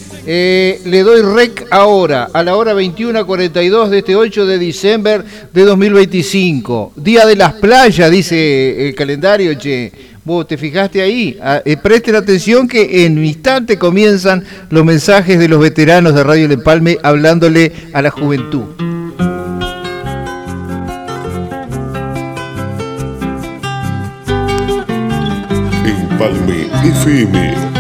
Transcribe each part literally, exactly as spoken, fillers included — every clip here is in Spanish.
Eh, le doy rec ahora, a la hora veintiuno cuarenta y dos de este ocho de diciembre de dos mil veinticinco. Día de las playas, dice el calendario, che. Vos te fijaste ahí. Ah, eh, presten atención que en un instante comienzan los mensajes de los veteranos de Radio El Empalme hablándole a la juventud. Empalme F M.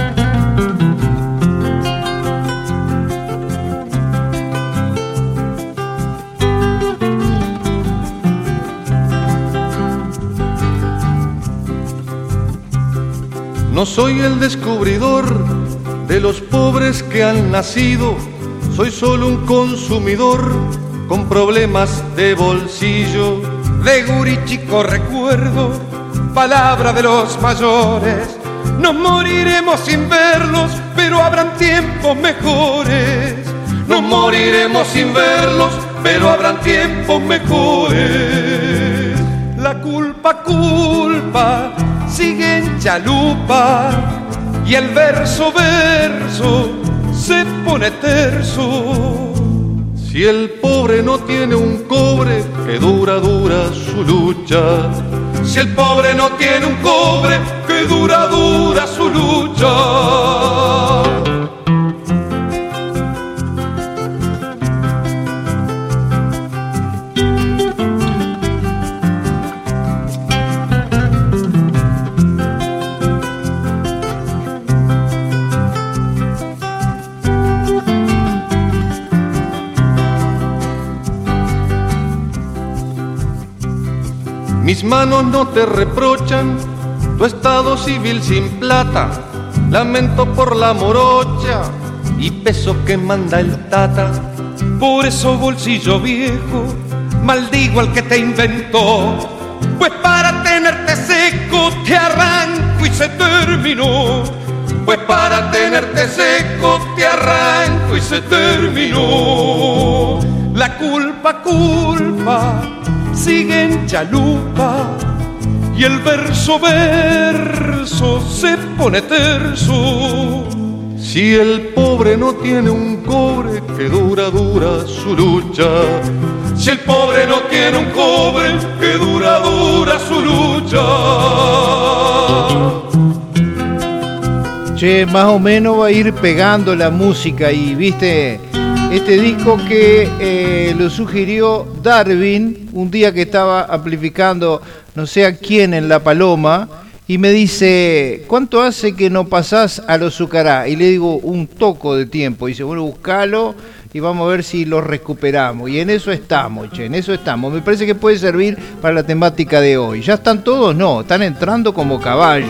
No soy el descubridor de los pobres que han nacido, soy solo un consumidor con problemas de bolsillo. De guri chico recuerdo, palabra de los mayores, nos moriremos sin verlos, pero habrán tiempos mejores. Nos moriremos sin verlos, pero habrán tiempos mejores. La culpa, culpa sigue en chalupa y el verso, verso se pone terso. Si el pobre no tiene un cobre, que dura, dura su lucha. Si el pobre no tiene un cobre, que dura, dura su lucha. Mis manos no te reprochan tu estado civil sin plata. Lamento por la morocha y peso que manda el tata. Por eso, bolsillo viejo, maldigo al que te inventó. Pues para tenerte seco te arranco y se terminó. Pues para tenerte seco te arranco y se terminó. La culpa, culpa sigue en chalupa y el verso, verso se pone terso. Si el pobre no tiene un cobre, que dura, dura su lucha. Si el pobre no tiene un cobre, que dura, dura su lucha. Che, más o menos va a ir pegando la música y viste... Este disco que eh, lo sugirió Darwin un día que estaba amplificando no sé a quién en La Paloma y me dice, ¿cuánto hace que no pasás a los Zucará? Y le digo, un toco de tiempo. Y dice, bueno, buscalo y vamos a ver si lo recuperamos. Y en eso estamos, che, en eso estamos. Me parece que puede servir para la temática de hoy. ¿Ya están todos? No, están entrando como caballos.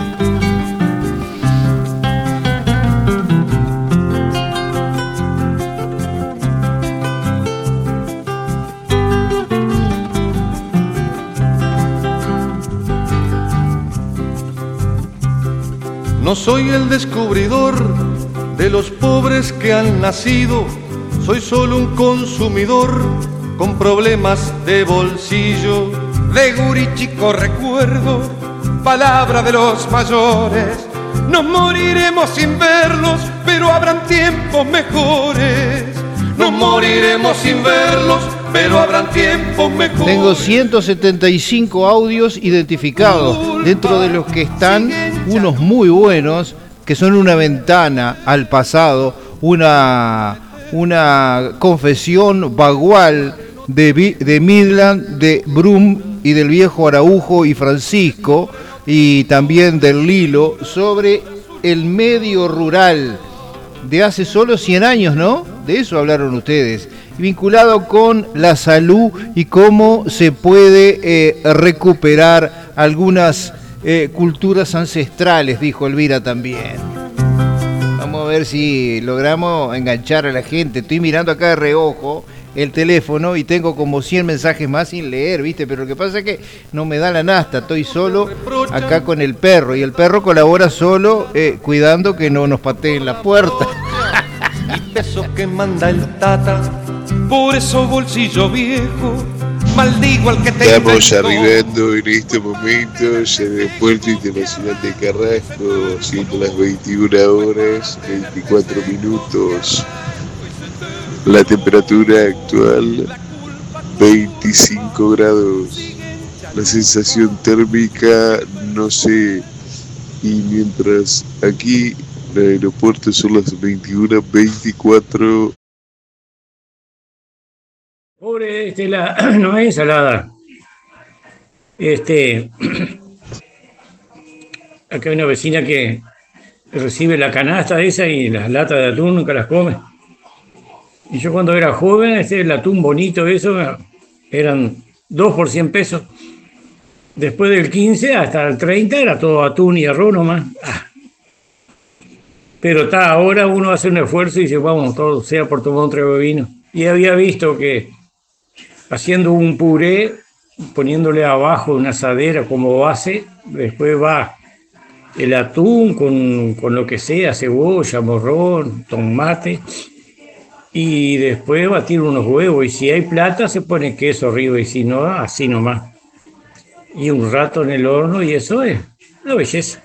No soy el descubridor de los pobres que han nacido, soy solo un consumidor con problemas de bolsillo. De guri chico recuerdo, palabra de los mayores, nos moriremos sin verlos, pero habrán tiempos mejores. Nos moriremos sin verlos, pero habrán tiempos mejores. Tengo ciento setenta y cinco audios identificados, dentro de los que están unos muy buenos, que son una ventana al pasado, una, una confesión bagual de, de Midland, de Brum y del viejo Araujo y Francisco, y también del Lilo, sobre el medio rural de hace solo cien años, ¿no? De eso hablaron ustedes, vinculado con la salud y cómo se puede eh, recuperar algunas eh, culturas ancestrales, dijo Elvira también. Vamos a ver si logramos enganchar a la gente. Estoy mirando acá de reojo el teléfono y tengo como cien mensajes más sin leer, ¿viste? Pero lo que pasa es que no me da la nasta, estoy solo acá con el perro y el perro colabora solo eh, cuidando que no nos pateen la puerta. Y peso que manda el tata, por eso, bolsillo viejo, maldigo al que te Estamos inventó. arribando en este momento en el puerto internacional de Carrasco, siendo las veintiuna horas, veinticuatro minutos. La temperatura actual, veinticinco grados. La sensación térmica, no sé. Y mientras aquí en el aeropuerto son las veintiuna veinticuatro. Pobre, este, la, no es ensalada. Este, acá hay una vecina que recibe la canasta esa y las latas de atún nunca las come. Y yo cuando era joven, este, el atún bonito, eso, eran dos por cien pesos. Después del quince hasta el treinta era todo atún y arroz nomás. Ah. Pero está, ahora uno hace un esfuerzo y dice, vamos, todo sea por tomar un trago de vino. Y había visto que haciendo un puré, poniéndole abajo una asadera como base, después va el atún con, con lo que sea, cebolla, morrón, tomate, y después batir unos huevos. Y si hay plata, se pone queso arriba, y si no, así nomás. Y un rato en el horno, y eso es una belleza.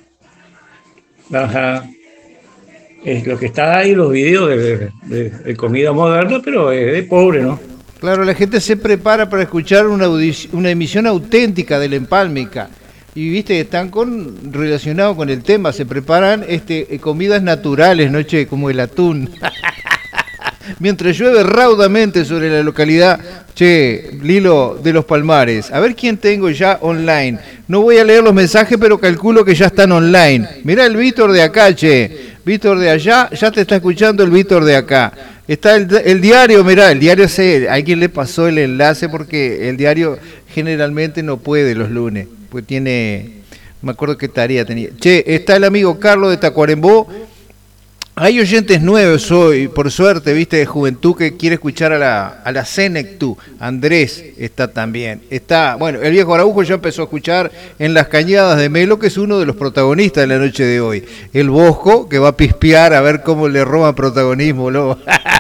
Ajá. Es lo que está ahí, los videos de, de, de comida moderna, pero es de pobre, ¿no? Claro, la gente se prepara para escuchar una, una emisión auténtica de la Empálmica. Y viste que están con relacionados con el tema, se preparan este comidas naturales, ¿no, che? Como el atún. Mientras llueve raudamente sobre la localidad, che, Lilo de los Palmares. A ver quién tengo ya online. No voy a leer los mensajes, pero calculo que ya están online. Mirá el Víctor de acá, che. Víctor de allá, ya te está escuchando el Víctor de acá. Está el, el diario, mirá, el diario se, a alguien le pasó el enlace porque el diario generalmente no puede los lunes, pues tiene, me acuerdo qué tarea tenía. Che, está el amigo Carlos de Tacuarembó. Hay oyentes nuevos hoy, por suerte, viste, de juventud que quiere escuchar a la, a la Senectú. Andrés está también. Está, bueno, el viejo Araujo ya empezó a escuchar en Las Cañadas de Melo, que es uno de los protagonistas de la noche de hoy. El Bosco, que va a pispear a ver cómo le roban protagonismo, ¿no?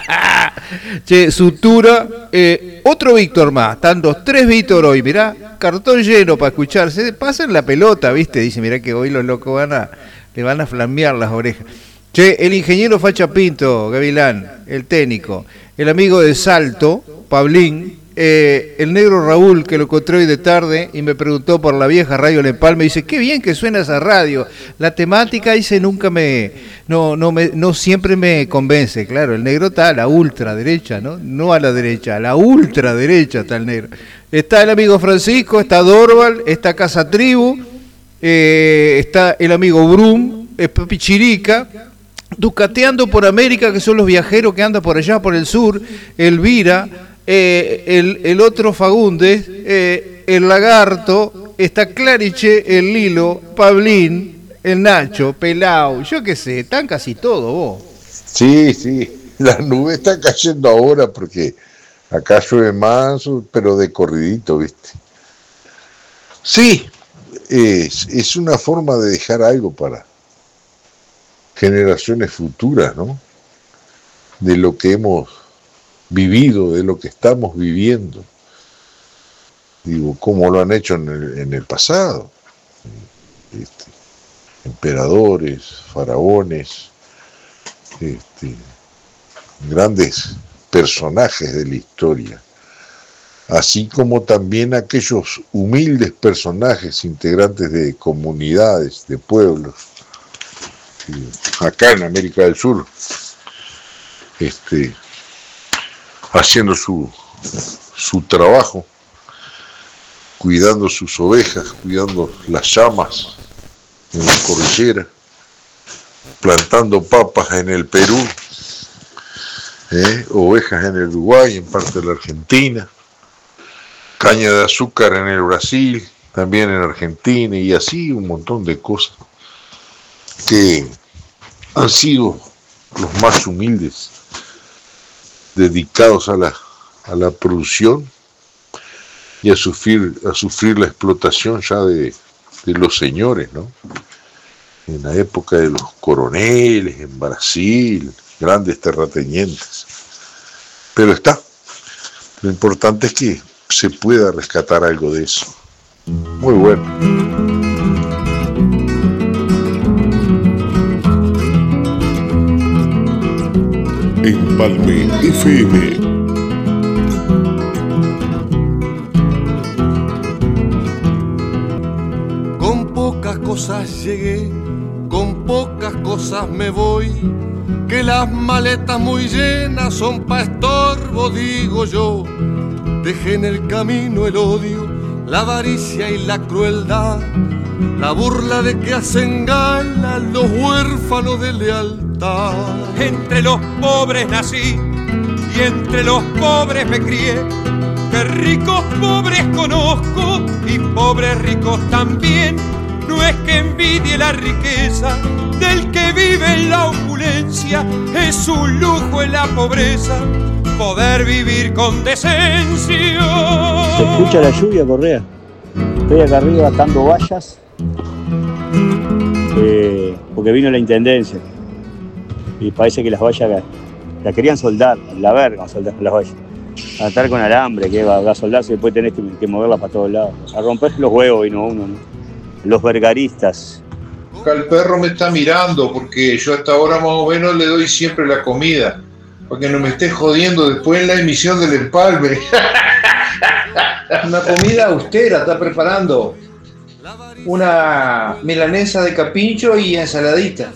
Che, Sutura, eh, otro Víctor más. Están los tres Víctor hoy, mirá, cartón lleno para escucharse. Pasen la pelota, viste, dice, mirá que hoy los locos van a, le van a flamear las orejas. Che, el ingeniero Facha Pinto, Gavilán, el técnico, el amigo de Salto, Pablín, eh, el negro Raúl, que lo encontré hoy de tarde y me preguntó por la vieja radio La Empalme, dice, qué bien que suena esa radio, la temática, dice, nunca me, no, no me, no siempre me convence, claro, el negro está a la ultraderecha, ¿no? No a la derecha, a la ultraderecha está el negro. Está el amigo Francisco, está Dorval, está Casa Tribu, eh, está el amigo Brum, eh, Pichirica, Ducateando por América, que son los viajeros que andan por allá, por el sur, Elvira, eh, el, el otro Fagundes, eh, el Lagarto, está Clariche, el Lilo, Pablín, el Nacho, Pelau, yo qué sé, están casi todos vos. Sí, sí, las nubes están cayendo ahora porque acá llueve más, pero de corridito, ¿viste? Sí, es, es una forma de dejar algo para generaciones futuras, ¿no? De lo que hemos vivido, de lo que estamos viviendo. Digo, como lo han hecho en el, en el pasado. Este, emperadores, faraones, este, grandes personajes de la historia. Así como también aquellos humildes personajes integrantes de comunidades, de pueblos, acá en América del Sur, este, haciendo su, su trabajo, cuidando sus ovejas, cuidando las llamas en la cordillera, plantando papas en el Perú, eh, ovejas en el Uruguay, en parte de la Argentina, caña de azúcar en el Brasil, también en Argentina, y así un montón de cosas que han sido los más humildes, dedicados a la, a la producción y a sufrir, a sufrir la explotación ya de, de los señores, ¿no? En la época de los coroneles, en Brasil, grandes terratenientes. Pero está, lo importante es que se pueda rescatar algo de eso. Muy bueno. Empalme F M. Cosas llegué, con pocas cosas me voy, que las maletas muy llenas son pa' estorbo, digo yo. Dejé en el camino el odio, la avaricia y la crueldad, la burla de que hacen gala los huérfanos de lealtad. Entre los pobres nací y entre los pobres me crié, que ricos pobres conozco y pobres ricos también. No es que envidie la riqueza del que vive en la opulencia, es un lujo en la pobreza poder vivir con decencia. Se escucha la lluvia, Correa. Estoy acá arriba atando vallas eh, porque vino la intendencia y parece que las vallas las querían soldar, la verga soldar las vallas, atar con alambre, que va, va a soldarse y después tenés que, que moverlas para todos lados, a romper los huevos y no uno, ¿no? Los vergaristas. Acá el perro me está mirando porque yo hasta ahora más o menos le doy siempre la comida, para que no me esté jodiendo después en la emisión del empalme. Una comida austera está preparando, una milanesa de capincho y ensaladita.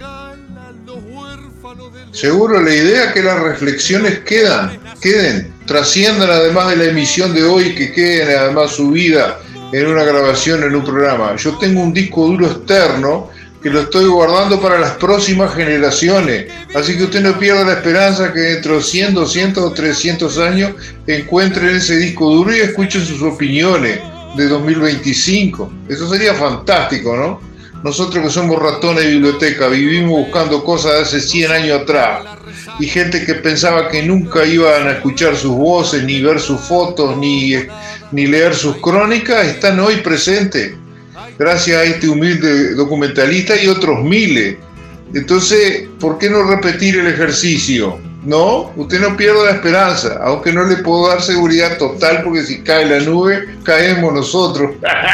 Seguro la idea es que las reflexiones quedan, queden, trasciendan además de la emisión de hoy, que queden además subidas en una grabación, en un programa. Yo tengo un disco duro externo que lo estoy guardando para las próximas generaciones, así que usted no pierda la esperanza que dentro de cien, doscientos o trescientos años encuentren ese disco duro y escuchen sus opiniones de dos mil veinticinco. Eso sería fantástico, ¿no? Nosotros que somos ratones de biblioteca, vivimos buscando cosas de hace cien años atrás, y gente que pensaba que nunca iban a escuchar sus voces, ni ver sus fotos, ni, ni leer sus crónicas, están hoy presentes, gracias a este humilde documentalista y otros miles. Entonces, ¿por qué no repetir el ejercicio? No, usted no pierda la esperanza, aunque no le puedo dar seguridad total, porque si cae la nube, caemos nosotros.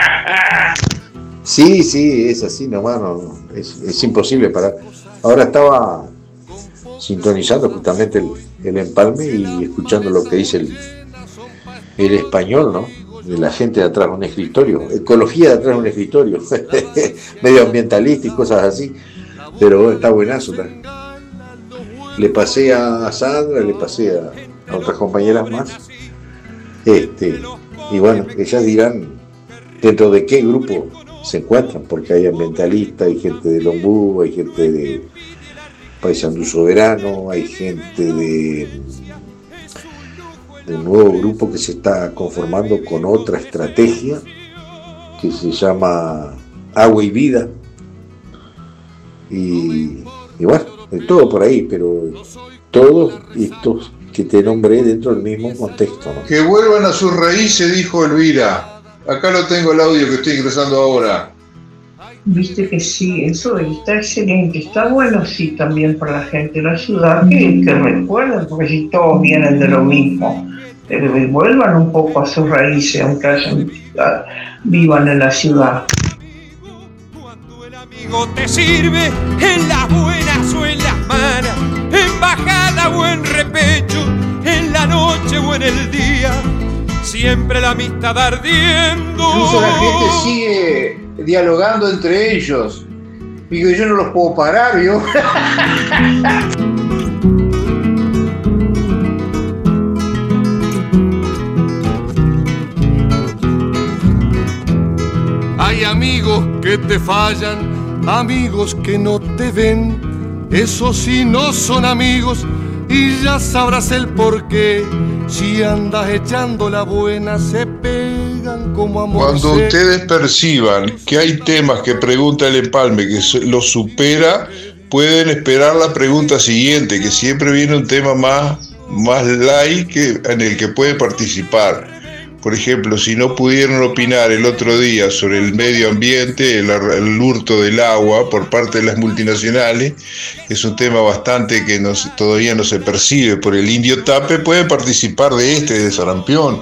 Sí, sí, es así nomás, no, es, es imposible parar. Ahora estaba sintonizando justamente el, el empalme y escuchando lo que dice el, el español, ¿no? De la gente de atrás de un escritorio, ecología de atrás de un escritorio, medioambientalista y cosas así, pero está buenazo. ¿Tá? Le pasé a Sandra, le pasé a, a otras compañeras más, este, y bueno, ellas dirán dentro de qué grupo se encuentran, porque hay ambientalistas, hay gente de Lombú, hay gente de Paysandú Soberano, hay gente de, de un nuevo grupo que se está conformando con otra estrategia que se llama Agua y Vida, y, y bueno, de todo por ahí, pero todos estos que te nombré dentro del mismo contexto, ¿no? Que vuelvan a sus raíces, dijo Elvira. Acá lo tengo el audio que estoy ingresando ahora. Viste que sí, eso está excelente, está bueno sí también para la gente de la ciudad, que, que recuerden, porque si todos vienen de lo mismo, pero vuelvan un poco a sus raíces, aunque hayan, vivan en la ciudad. Cuando el amigo te sirve en las buenas o en las malas, en bajada o en repecho, en la noche o en el día, siempre la amistad ardiendo. Incluso la gente sigue dialogando entre ellos. Digo, yo no los puedo parar, ¿yo? Hay amigos que te fallan, amigos que no te ven. Esos sí no son amigos y ya sabrás el porqué. Si andas echando la buena, se pegan como amor. Cuando ustedes perciban que hay temas que pregunta el empalme que los supera, pueden esperar la pregunta siguiente, que siempre viene un tema más, más light que, en el que puede participar. Por ejemplo, si no pudieron opinar el otro día sobre el medio ambiente, el, el hurto del agua por parte de las multinacionales, que es un tema bastante que no, todavía no se percibe por el indio Tape, pueden participar de este, de Sarampión.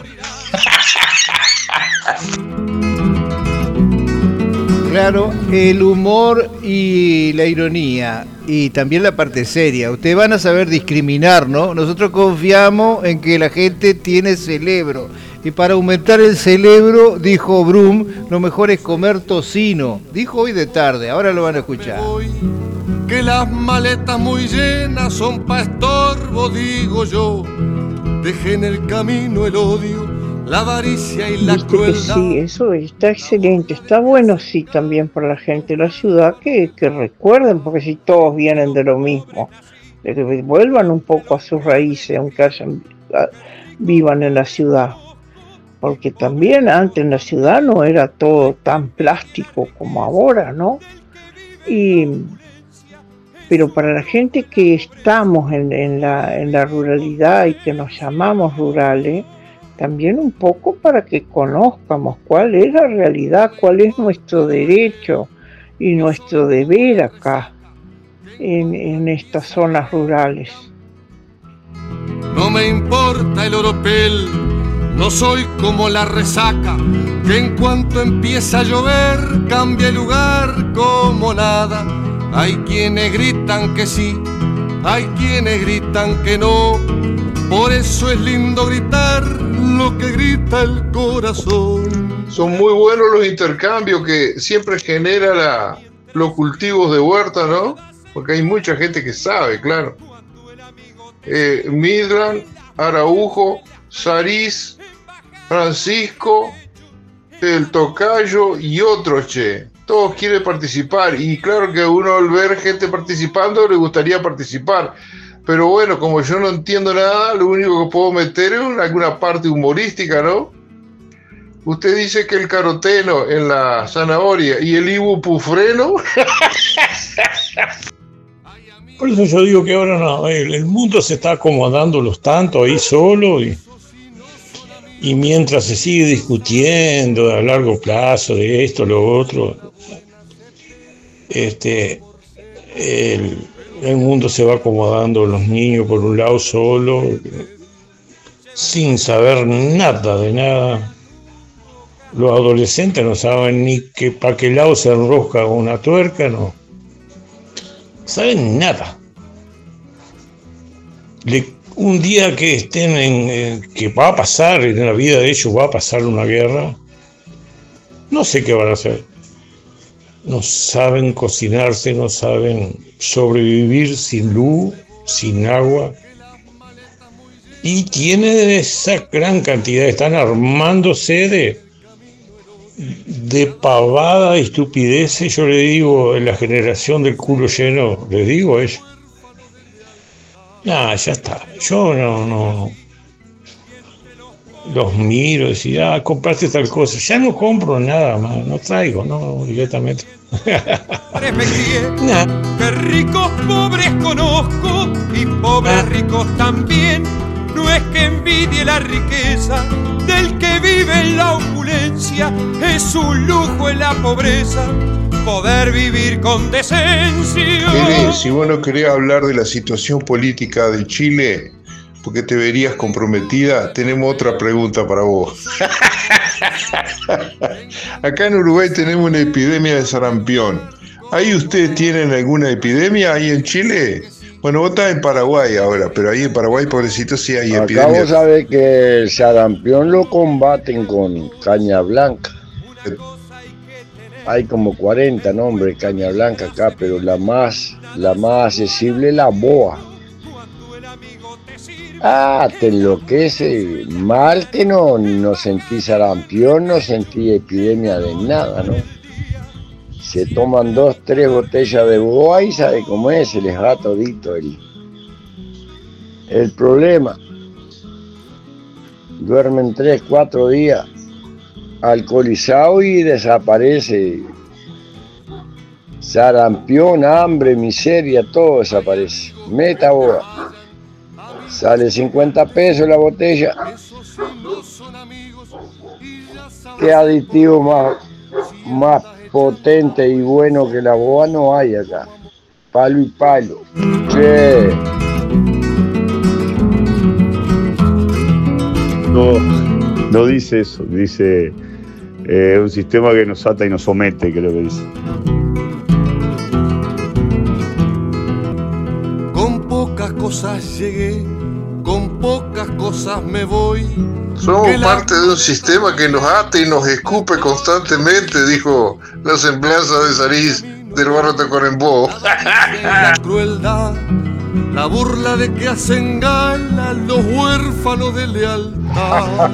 Claro, el humor y la ironía y también la parte seria. Ustedes van a saber discriminar, ¿no? Nosotros confiamos en que la gente tiene cerebro. Y para aumentar el cerebro, dijo Brum, lo mejor es comer tocino. Dijo hoy de tarde, ahora lo van a escuchar. Que las maletas muy llenas son pa' estorbo, digo yo. Dejé en el camino el odio, la avaricia y la Viste crueldad. que sí, eso está excelente, está bueno sí también para la gente de la ciudad que, que recuerden, porque si todos vienen de lo mismo, de que vuelvan un poco a sus raíces, aunque hayan, a, vivan en la ciudad, porque también antes en la ciudad no era todo tan plástico como ahora, ¿no? Y pero para la gente que estamos en, en, la, en la ruralidad y que nos llamamos rurales, también un poco para que conozcamos cuál es la realidad, cuál es nuestro derecho y nuestro deber acá, en, en estas zonas rurales. No me importa el oropel, no soy como la resaca, que en cuanto empieza a llover cambia el lugar como nada. Hay quienes gritan que sí, hay quienes gritan que no. Por eso es lindo gritar lo que grita el corazón. Son muy buenos los intercambios que siempre genera la, los cultivos de huerta, ¿no? Porque hay mucha gente que sabe, claro. Eh, Midland, Araujo, Sariz, Francisco, el Tocayo y otros, che. Todos quieren participar y claro que a uno al ver gente participando le gustaría participar. Pero bueno, como yo no entiendo nada, lo único que puedo meter es alguna parte humorística, ¿no? Usted dice que el caroteno en la zanahoria y el ibupufreno. Por eso yo digo que ahora no, el, el mundo se está acomodando los tanto ahí solo y, y mientras se sigue discutiendo a largo plazo de esto, lo otro, este, el, el mundo se va acomodando, los niños por un lado solo, sin saber nada de nada. Los adolescentes no saben ni que para qué lado se enrosca una tuerca, no saben nada. Le, un día que estén en, eh, que va a pasar en la vida de ellos, va a pasar una guerra, no sé qué van a hacer. No saben cocinarse, no saben sobrevivir sin luz, sin agua. Y tienen esa gran cantidad, están armándose de, de pavada y estupideces. Yo le digo, en la generación del culo lleno, le digo a ellos. Nah, ya está. Yo no, no. Los miro y decir, ah, compraste tal cosa. Ya no compro nada más, no traigo, no, directamente. Nah. Que ricos pobres conozco y pobres ricos también. No es que envidie la riqueza del que vive en la opulencia, es un lujo en la pobreza poder vivir con decencia. Querés, si vos no querés hablar de la situación política de Chile, porque te verías comprometida, tenemos otra pregunta para vos. Acá en Uruguay tenemos una epidemia de sarampión. ¿Ahí ustedes tienen alguna epidemia ahí en Chile? Bueno, vos estás en Paraguay ahora, pero ahí en Paraguay, pobrecito, sí hay epidemia. Acá vos sabés que el sarampión lo combaten con caña blanca. Hay como cuarenta nombres de caña blanca acá, pero la más, la más accesible es la boa. Ah, te enloquece. Mal que no, no sentí sarampión, no sentí epidemia de nada, ¿no? Se toman dos, tres botellas de boa y sabe cómo es, se les va todito el, el problema. Duermen tres, cuatro días alcoholizado y desaparece. Sarampión, hambre, miseria, todo desaparece. Meta boa. Sale cincuenta pesos la botella. Qué aditivo más, más potente y bueno que la boa no hay acá. Palo y palo. Che. No. No dice eso, dice eh, un sistema que nos ata y nos somete, creo que dice. Con pocas cosas llegué, con pocas cosas me voy. Somos parte de un sistema que nos ata y nos escupe constantemente, dijo la semblanza de Sariz del barrio Tacuarembó. La crueldad, la burla de que hacen gala los huérfanos de lealtad.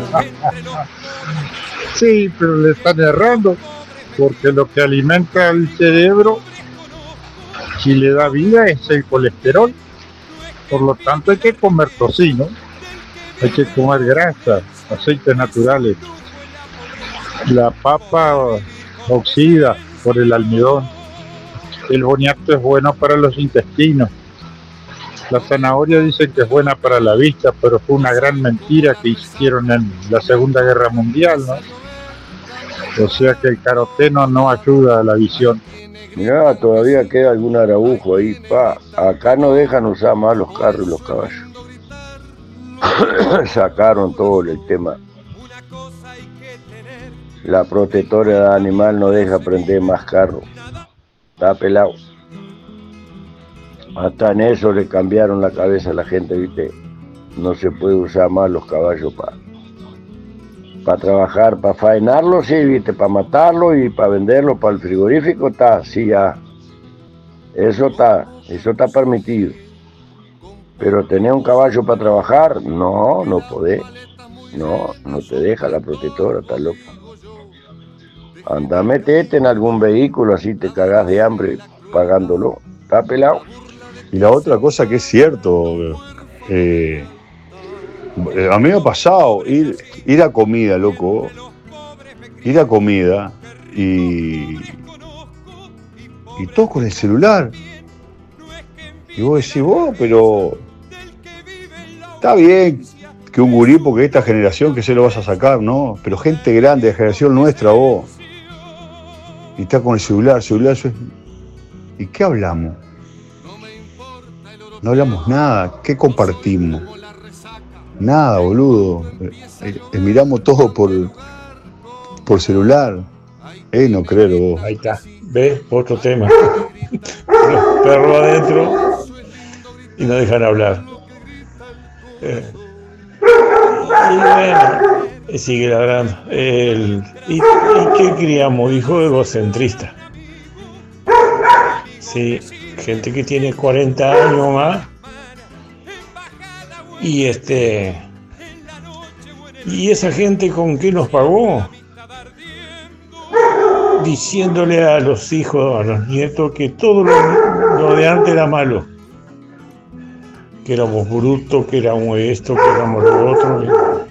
Sí, pero le están errando, porque lo que alimenta al cerebro, si le da vida, es el colesterol. Por lo tanto, hay que comer tocino, hay que comer grasa, aceites naturales. La papa oxida por el almidón. El boniato es bueno para los intestinos. La zanahoria dicen que es buena para la vista, pero fue una gran mentira que hicieron en la Segunda Guerra Mundial, ¿no? O sea que el caroteno no ayuda a la visión. Mirá, todavía queda algún araújo ahí, pa. Acá no dejan usar más los carros y los caballos. Sacaron todo el tema. La protectora de animal no deja prender más carros. Está pelado. Hasta en eso le cambiaron la cabeza a la gente, ¿viste? No se puede usar más los caballos para pa trabajar, para faenarlos, sí, ¿viste? Para matarlos y para venderlos para el frigorífico, está, sí, ya. Eso está, eso está permitido. Pero tener un caballo para trabajar, no, no podés. No, no te deja la protectora, está loco. Anda, metete en algún vehículo, así te cagás de hambre pagándolo. Está pelado. Y la otra cosa que es cierto, eh, a mí me ha pasado ir, ir a comida, loco, ir a comida y, y todo con el celular. Y vos decís, vos, pero está bien que un gurí, porque esta generación que se lo vas a sacar, ¿no? Pero gente grande, de generación nuestra, vos, y está con el celular, celular, eso es... ¿Y qué hablamos? No hablamos nada. ¿Qué compartimos? Nada, boludo. Eh, eh, miramos todo por, por celular. Eh, no creo vos. Ahí está. ¿Ves? Otro tema. Los perros adentro y no dejan hablar. Eh, y bueno, sigue ladrando. El, ¿y, ¿Y qué criamos? Hijo egocentrista. Sí. Gente que tiene cuarenta años más y este y esa gente con qué nos pagó, diciéndole a los hijos, a los nietos que todo lo, lo de antes era malo, que éramos brutos, que éramos esto, que éramos lo otro,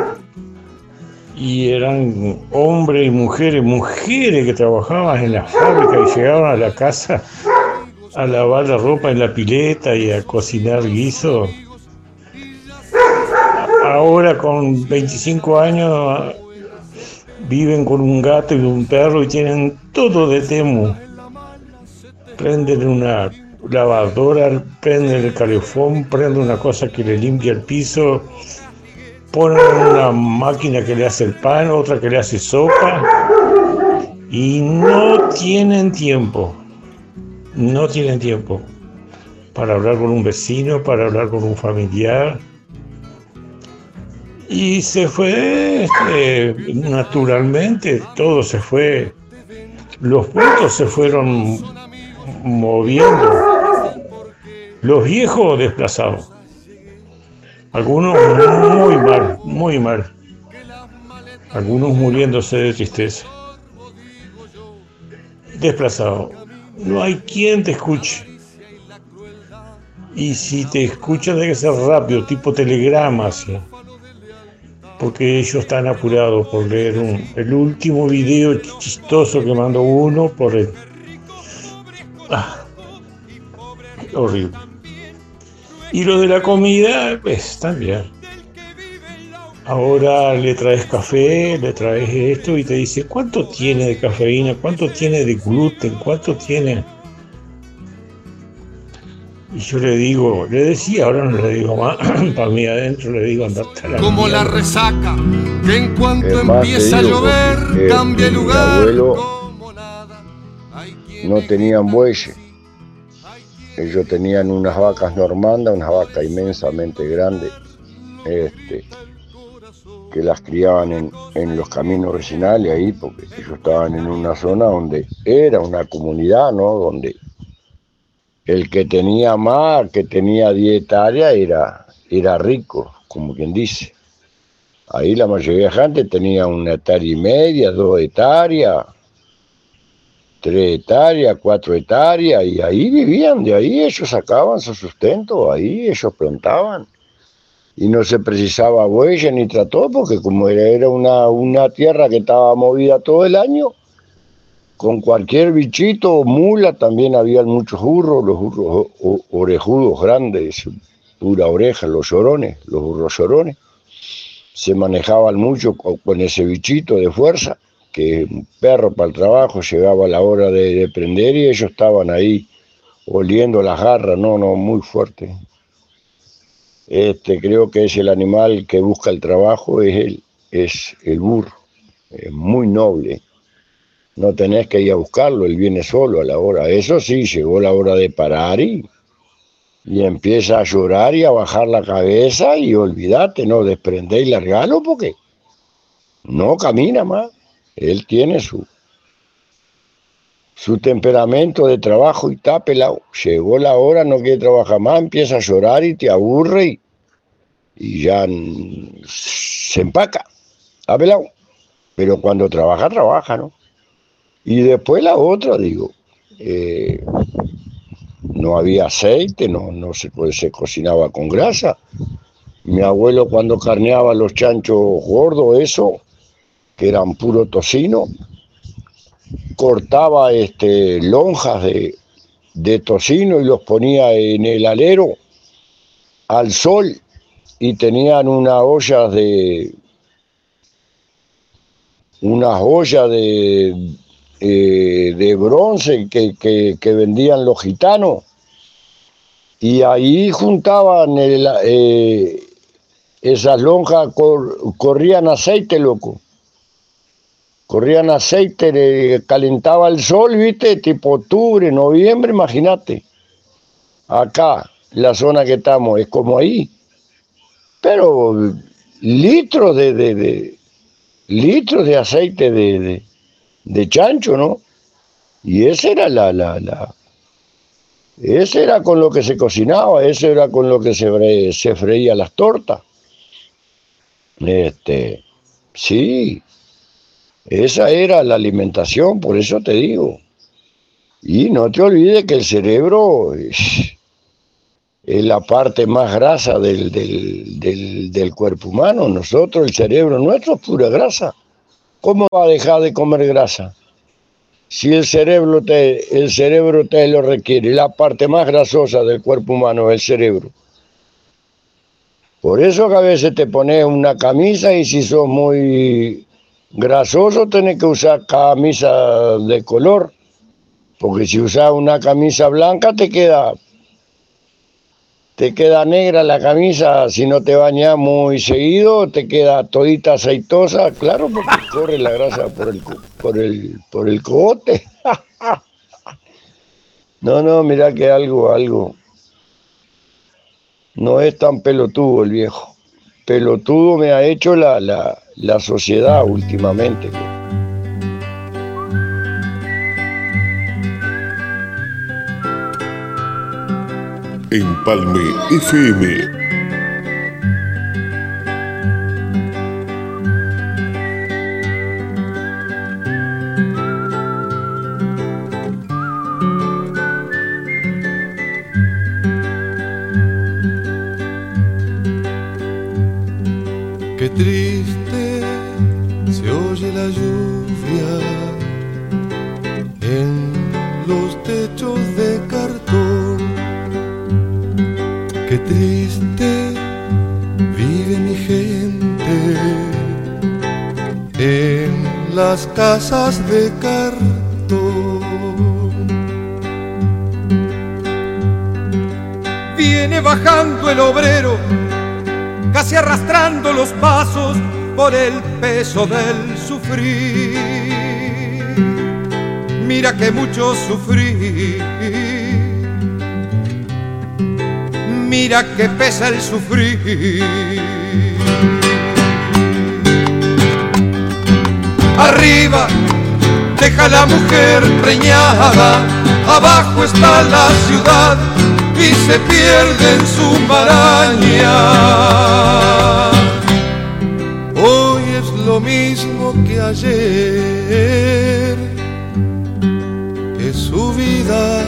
y eran hombres y mujeres, mujeres que trabajaban en la fábrica y llegaban a la casa a lavar la ropa en la pileta y a cocinar guiso. Ahora con veinticinco años viven con un gato y un perro y tienen todo de Temu. Prenden una lavadora, prenden el calefón, prenden una cosa que le limpia el piso, ponen una máquina que le hace el pan, otra que le hace sopa y no tienen tiempo. No tienen tiempo para hablar con un vecino, para hablar con un familiar. Y se fue, este, naturalmente, todo se fue. Los puntos se fueron moviendo. Los viejos desplazados. Algunos muy mal, muy mal. Algunos muriéndose de tristeza. Desplazados. No hay quien te escuche. Y si te escuchan, debe ser rápido, tipo telegrama, así. Porque ellos están apurados por leer un, el último video chistoso que mandó uno por el... Ah, horrible. Y lo de la comida, pues también. Ahora le traes café, le traes esto y te dice cuánto tiene de cafeína, cuánto tiene de gluten, cuánto tiene. Y yo le digo, le decía, ahora no le digo más, para mí adentro le digo andate a la Como la mierda. resaca, que en cuanto Es más, empieza a te digo, llover, porque, eh, cambia el mi lugar. abuelo no tenían bueyes. Ellos tenían unas vacas normandas, unas vacas inmensamente grandes, este, que las criaban en, en los caminos vecinales ahí, porque ellos estaban en una zona donde era una comunidad, ¿no? Donde el que tenía más, que tenía diez hectáreas, era, era rico, como quien dice. Ahí la mayoría de gente tenía una hectárea y media, dos hectáreas, tres hectáreas, cuatro hectáreas, y ahí vivían, de ahí ellos sacaban su sustento, ahí ellos plantaban. Y no se precisaba bueyes ni trató, porque como era, era una, una tierra que estaba movida todo el año, con cualquier bichito, mula, también habían muchos burros, los burros o, orejudos grandes, pura oreja, los llorones, los burros llorones, se manejaban mucho con, con ese bichito de fuerza, que un perro para el trabajo llegaba a la hora de, de prender y ellos estaban ahí oliendo las garras, no, no, muy fuerte. Este, creo que es el animal que busca el trabajo, es el, es el burro, es muy noble. No tenés que ir a buscarlo, él viene solo a la hora. Eso sí, llegó la hora de parar y, y empieza a llorar y a bajar la cabeza y olvídate, no desprender y largarlo porque no camina más. Él tiene su, su temperamento de trabajo y está pelado. Llegó la hora, no quiere trabajar más, empieza a llorar y te aburre y, y ya se empaca. Está pelado. Pero cuando trabaja, trabaja, ¿no? Y después la otra, digo, eh, no había aceite, no, no se, pues, se cocinaba con grasa. Mi abuelo cuando carneaba los chanchos gordos, eso, que eran puro tocino, cortaba este, lonjas de, de tocino y los ponía en el alero al sol y tenían unas ollas de, unas ollas de... Eh, de bronce que, que, que vendían los gitanos y ahí juntaban el, eh, esas lonjas, cor, corrían aceite, loco, corrían aceite, le calentaba el sol, viste, tipo octubre, noviembre, imagínate, acá, la zona que estamos, es como ahí, pero litros de, de, de litros de aceite de, de de chancho, ¿no? Y ese era la, la, la, ese era con lo que se cocinaba, ese era con lo que se, fre, se freía las tortas. Este, sí, esa era la alimentación, por eso te digo. Y no te olvides que el cerebro es, es la parte más grasa del, del, del, del cuerpo humano. Nosotros, el cerebro nuestro es pura grasa. ¿Cómo va a dejar de comer grasa? Si el cerebro te, el cerebro te lo requiere, la parte más grasosa del cuerpo humano es el cerebro. Por eso que a veces te pones una camisa y si sos muy grasoso tenés que usar camisa de color, porque si usas una camisa blanca te queda, te queda negra la camisa, si no te bañas muy seguido, te queda todita aceitosa, claro, porque corre la grasa por el, por el, por el cogote. No, no, mira que algo, algo, no es tan pelotudo el viejo. Pelotudo me ha hecho la, la, la sociedad últimamente. Empalme F M. Qué triste se oye la lluvia en los techos de cartón. Qué triste vive mi gente en las casas de cartón. Viene bajando el obrero, casi arrastrando los pasos por el peso del sufrir. Mira que mucho sufrí, mira que pesa el sufrir. Arriba deja la mujer preñada, abajo está la ciudad y se pierde en su maraña. Hoy es lo mismo que ayer, es su vida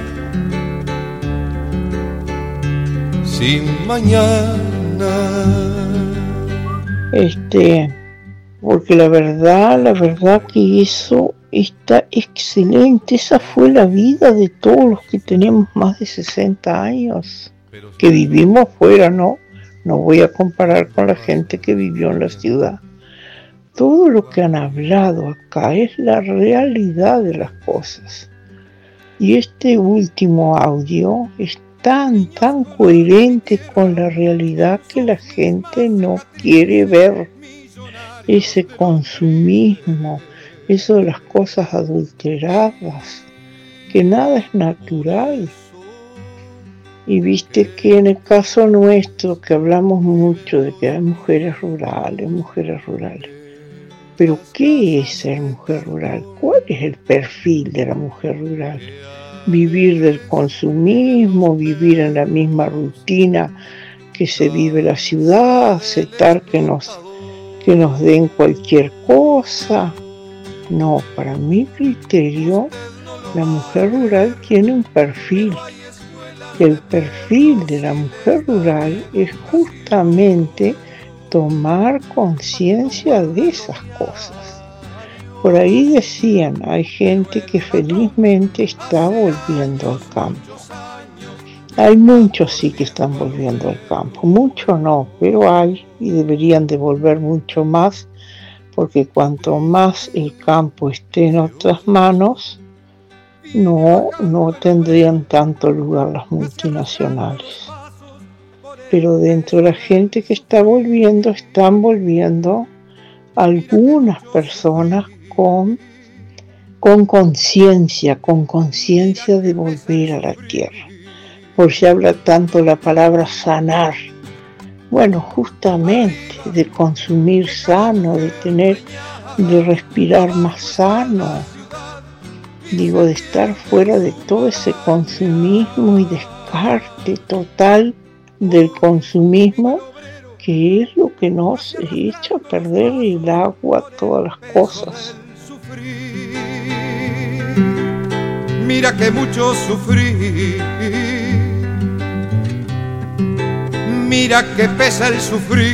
sin mañana. Este, porque la verdad, la verdad que eso está excelente. Esa fue la vida de todos los que tenemos más de sesenta años, que vivimos fuera, ¿no? No voy a comparar con la gente que vivió en la ciudad. Todo lo que han hablado acá es la realidad de las cosas. Y este último audio es tan, tan coherente con la realidad que la gente no quiere ver. Ese consumismo, eso de las cosas adulteradas, que nada es natural. Y viste que en el caso nuestro, que hablamos mucho de que hay mujeres rurales, mujeres rurales, pero ¿qué es ser mujer rural? ¿Cuál es el perfil de la mujer rural? Vivir del consumismo, vivir en la misma rutina que se vive en la ciudad, aceptar que nos, que nos den cualquier cosa. No, para mi criterio, la mujer rural tiene un perfil. El perfil de la mujer rural es justamente tomar conciencia de esas cosas. Por ahí decían, hay gente que felizmente está volviendo al campo. Hay muchos sí que están volviendo al campo, muchos no, pero hay y deberían de volver mucho más, porque cuanto más el campo esté en otras manos, no, no tendrían tanto lugar las multinacionales. Pero dentro de la gente que está volviendo, están volviendo algunas personas con con conciencia, con conciencia de volver a la tierra. Por si habla tanto la palabra sanar. Bueno, justamente de consumir sano, de tener, de respirar más sano. Digo, de estar fuera de todo ese consumismo y descarte total del consumismo, que es lo que nos echa a perder el agua, todas las cosas. Mira que mucho sufrí, mira que pesa el sufrir.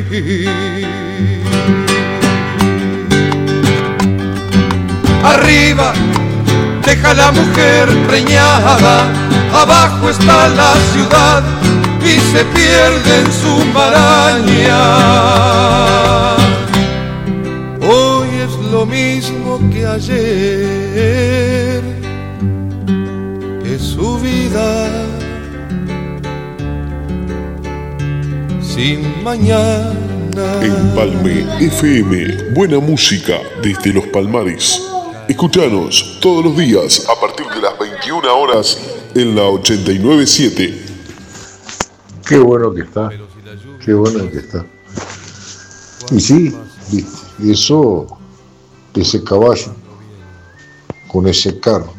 Arriba deja la mujer preñada, abajo está la ciudad y se pierde en su maraña. Hoy es lo mismo que ayer, es su vida sin mañana. Empalme F M, buena música desde Los Palmares. Escuchanos todos los días a partir de las veintiuna horas en la ochenta y nueve punto siete. Qué bueno que está, qué bueno que está. Y sí, eso, ese caballo, con ese carro,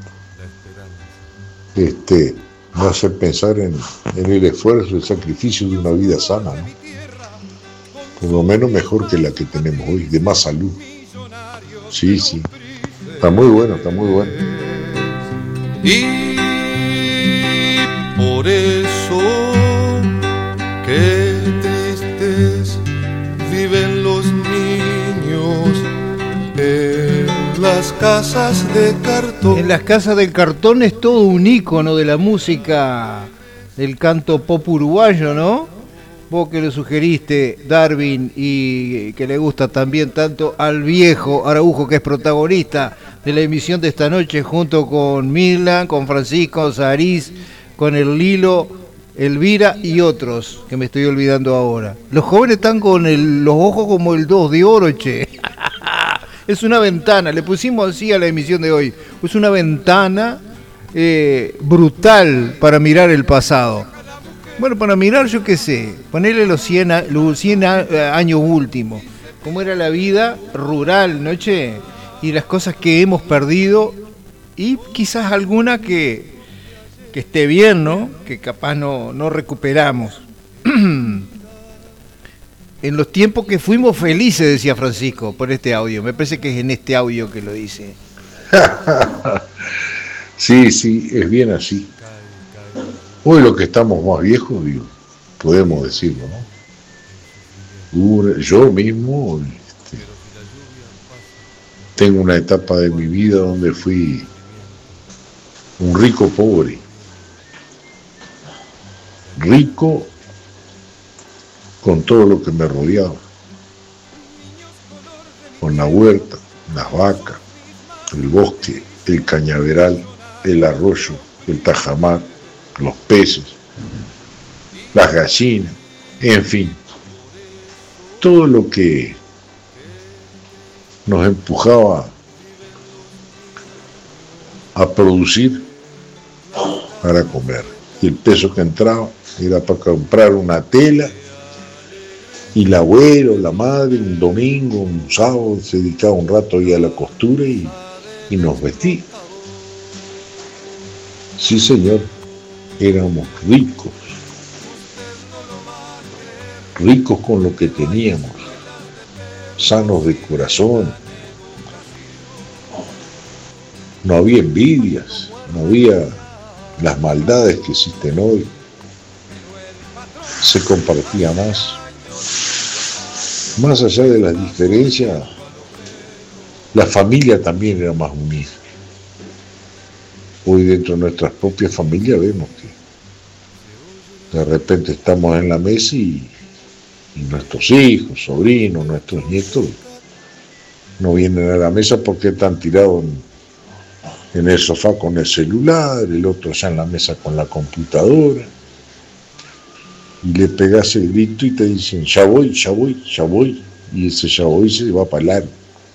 este, me hace pensar en, en el esfuerzo, el sacrificio de una vida sana, ¿no? Por lo menos mejor que la que tenemos hoy, de más salud. Sí, sí. Está muy bueno, está muy bueno. Y por eso qué tristes viven los niños en las casas de cartón. En las casas del cartón es todo un ícono de la música del canto pop uruguayo, ¿no? Vos que lo sugeriste, Darwin, y que le gusta también tanto al viejo Araujo, que es protagonista de la emisión de esta noche, junto con Milan, con Francisco Sariz, con el Lilo, Elvira y otros, que me estoy olvidando ahora. Los jóvenes están con el, los ojos como el dos de oro, che. Es una ventana, le pusimos así a la emisión de hoy. Es una ventana eh, brutal para mirar el pasado. Bueno, para mirar, yo qué sé, ponerle los cien, los cien años últimos. Cómo era la vida rural, ¿no, che? Y las cosas que hemos perdido y quizás alguna que, que esté bien, ¿no? Que capaz no, no recuperamos. En los tiempos que fuimos felices, decía Francisco, por este audio. Me parece que es en este audio que lo dice. Sí, sí, es bien así. Hoy los que estamos más viejos, digo, podemos decirlo, ¿no? Yo mismo este, tengo una etapa de mi vida donde fui un rico pobre. Rico con todo lo que me rodeaba. Con la huerta, las vacas, el bosque, el cañaveral, el arroyo, el tajamar, los peces, las gallinas, en fin, todo lo que nos empujaba a producir para comer. Y el peso que entraba era para comprar una tela, y el abuelo, la madre, un domingo, un sábado, se dedicaba un rato ahí a la costura y, y nos vestía. Sí, señor, éramos ricos, ricos con lo que teníamos, sanos de corazón, no había envidias, no había las maldades que existen hoy, se compartía más. Más allá de las diferencias, la familia también era más unida. Hoy dentro de nuestras propias familias vemos que de repente estamos en la mesa y, y nuestros hijos, sobrinos, nuestros nietos no vienen a la mesa porque están tirados en, en el sofá con el celular, el otro ya en la mesa con la computadora. Y le pegas el grito y te dicen, ya voy, ya voy, ya voy, y ese ya voy se va para largo.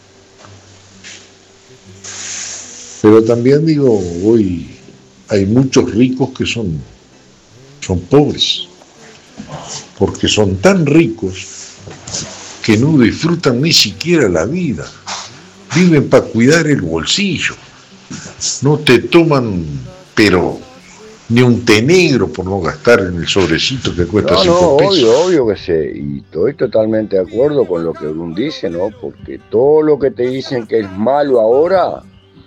Pero también digo, hoy hay muchos ricos que son, son pobres, porque son tan ricos que no disfrutan ni siquiera la vida, viven para cuidar el bolsillo, no te toman, pero ni un té negro por no gastar en el sobrecito que cuesta no, cinco no, pesos. Obvio, obvio que sé, y estoy totalmente de acuerdo con lo que Brun dice, ¿no? Porque todo lo que te dicen que es malo ahora,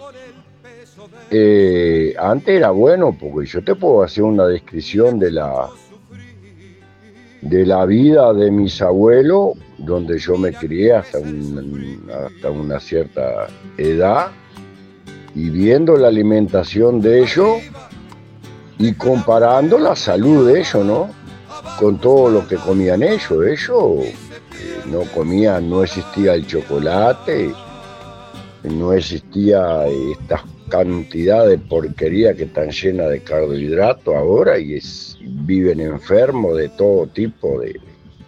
eh, antes era bueno, porque yo te puedo hacer una descripción de la de la vida de mis abuelos, donde yo me crié hasta, un, hasta una cierta edad, y viendo la alimentación de ellos, y comparando la salud de ellos, ¿no? Con todo lo que comían ellos. Ellos eh, no comían, no existía el chocolate, no existía esta cantidad de porquería que están llenas de carbohidratos ahora y es, viven enfermos de todo tipo, de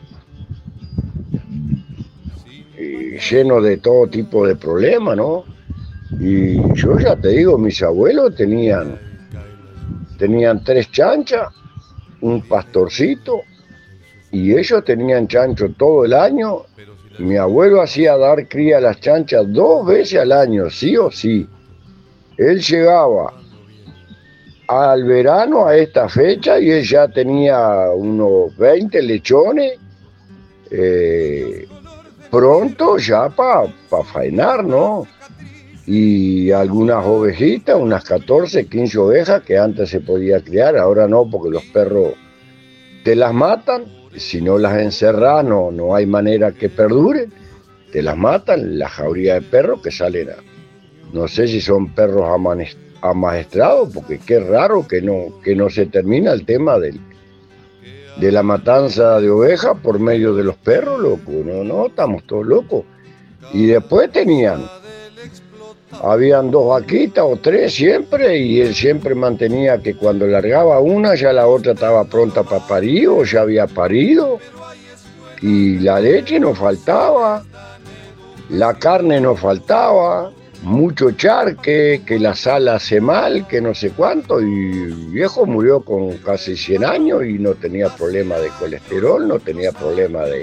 eh, llenos de todo tipo de problemas, ¿no? Y yo ya te digo, mis abuelos tenían Tenían tres chanchas, un pastorcito, y ellos tenían chancho todo el año. Mi abuelo hacía dar cría a las chanchas dos veces al año, sí o sí. Él llegaba al verano a esta fecha y él ya tenía unos veinte lechones, eh, pronto ya para pa faenar, ¿no? Y algunas ovejitas, unas catorce, quince ovejas que antes se podía criar, ahora no, porque los perros te las matan, si no las encerras no, no hay manera que perduren, te las matan, la jauría de perros que salen a, no sé si son perros amaestrados, porque qué raro que no, que no se termina el tema del, de la matanza de ovejas por medio de los perros, loco, no, no, estamos todos locos. Y después tenían habían dos vaquitas o tres siempre, y él siempre mantenía que cuando largaba una ya la otra estaba pronta para parir o ya había parido, y la leche no faltaba, la carne no faltaba, mucho charque, que la sal hace mal, que no sé cuánto, y el viejo murió con casi cien años y no tenía problema de colesterol, no tenía problema de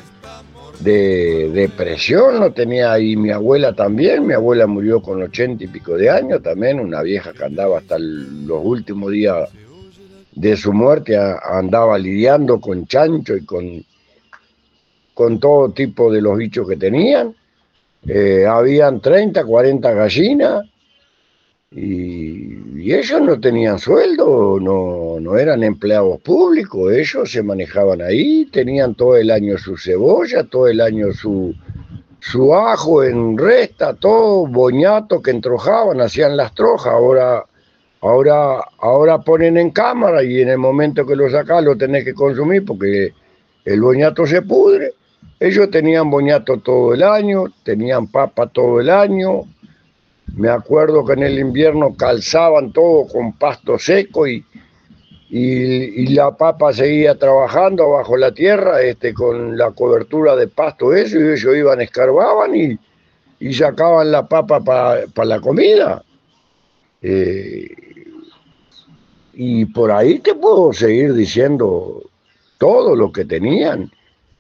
de depresión, no tenía, y mi abuela también, mi abuela murió con ochenta y pico de años también, una vieja que andaba hasta los últimos días de su muerte, a, andaba lidiando con chancho y con, con todo tipo de los bichos que tenían. Eh, habían treinta, cuarenta gallinas, y, y ellos no tenían sueldo, no, no eran empleados públicos, ellos se manejaban ahí, tenían todo el año su cebolla, todo el año su, su ajo en resta, todo, boñato que entrojaban, hacían las trojas. Ahora, ahora, ahora ponen en cámara y en el momento que lo sacás lo tenés que consumir porque el boñato se pudre. Ellos tenían boñato todo el año, tenían papa todo el año. Me acuerdo que en el invierno calzaban todo con pasto seco y, y, y la papa seguía trabajando bajo la tierra este, con la cobertura de pasto eso, y ellos iban, escarbaban y, y sacaban la papa para pa la comida. Eh, y por ahí te puedo seguir diciendo todo lo que tenían.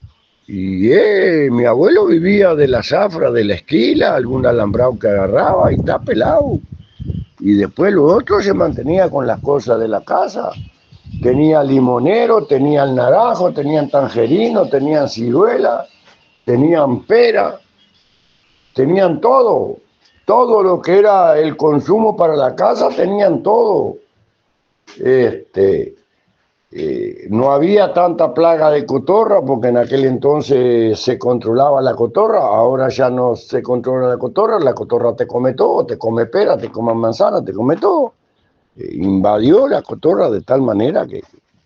Y eh, mi abuelo vivía de la zafra, de la esquila, algún alambrado que agarraba y está pelado. Y después lo otro se mantenía con las cosas de la casa. Tenía limonero, tenían naranjo, tenían tangerino, tenían ciruela, tenían pera, tenían todo. Todo lo que era el consumo para la casa tenían todo. Este... Eh, no había tanta plaga de cotorra porque en aquel entonces se controlaba la cotorra, ahora ya no se controla la cotorra, la cotorra te come todo, te come pera, te come manzana, te come todo. Eh, invadió la cotorra de tal manera que,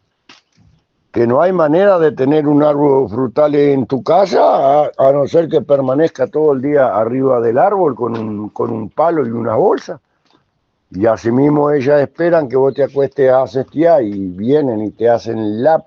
que no hay manera de tener un árbol frutal en tu casa, a, a no ser que permanezca todo el día arriba del árbol con un, con un palo y una bolsa. Y así mismo ellas esperan que vos te acuestes a cestear y vienen y te hacen la,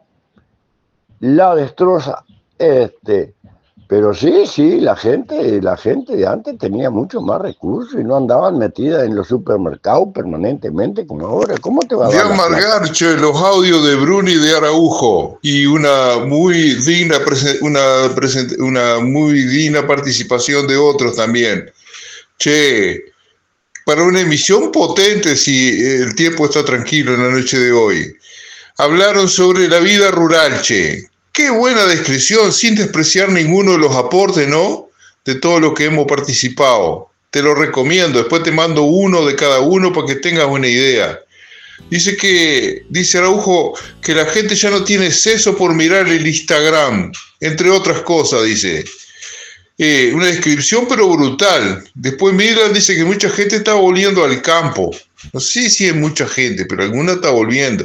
la destroza. Este, pero sí, sí, la gente, la gente de antes tenía mucho más recursos y no andaban metidas en los supermercados permanentemente como ahora. ¿Cómo te va a de dar? amargar, che, los audios de Bruni y de Araujo y una muy digna una, una muy digna participación de otros también. Che, para una emisión potente, si el tiempo está tranquilo en la noche de hoy. Hablaron sobre la vida rural, che. Qué buena descripción, sin despreciar ninguno de los aportes, ¿no? De todo lo que hemos participado. Te lo recomiendo, después te mando uno de cada uno para que tengas una idea. Dice que, dice Araujo, que la gente ya no tiene seso por mirar el Instagram, entre otras cosas, dice. Eh, una descripción pero brutal. Después Miguel dice que mucha gente está volviendo al campo. No sé si es mucha gente, pero alguna está volviendo.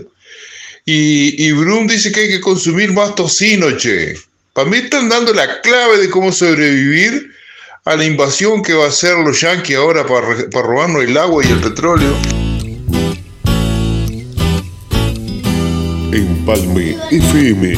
Y, y Brum dice que hay que consumir más tocino, che. Para mí están dando la clave de cómo sobrevivir a la invasión que va a hacer los yanquis ahora para, para robarnos el agua y el petróleo. Empalme F M.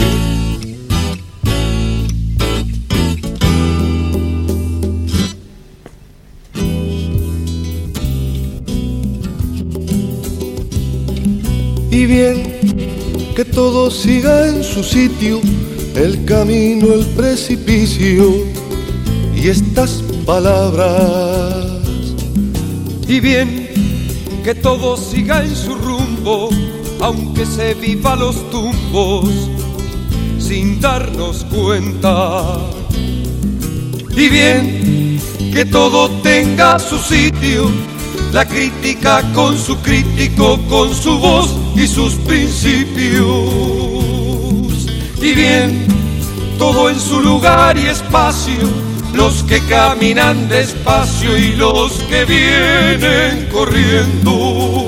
Y bien, que todo siga en su sitio, el camino, el precipicio y estas palabras. Y bien, que todo siga en su rumbo, aunque se viva los tumbos sin darnos cuenta. Y bien, que todo tenga su sitio, la crítica con su crítico, con su voz y sus principios. Y bien, todo en su lugar y espacio, los que caminan despacio y los que vienen corriendo.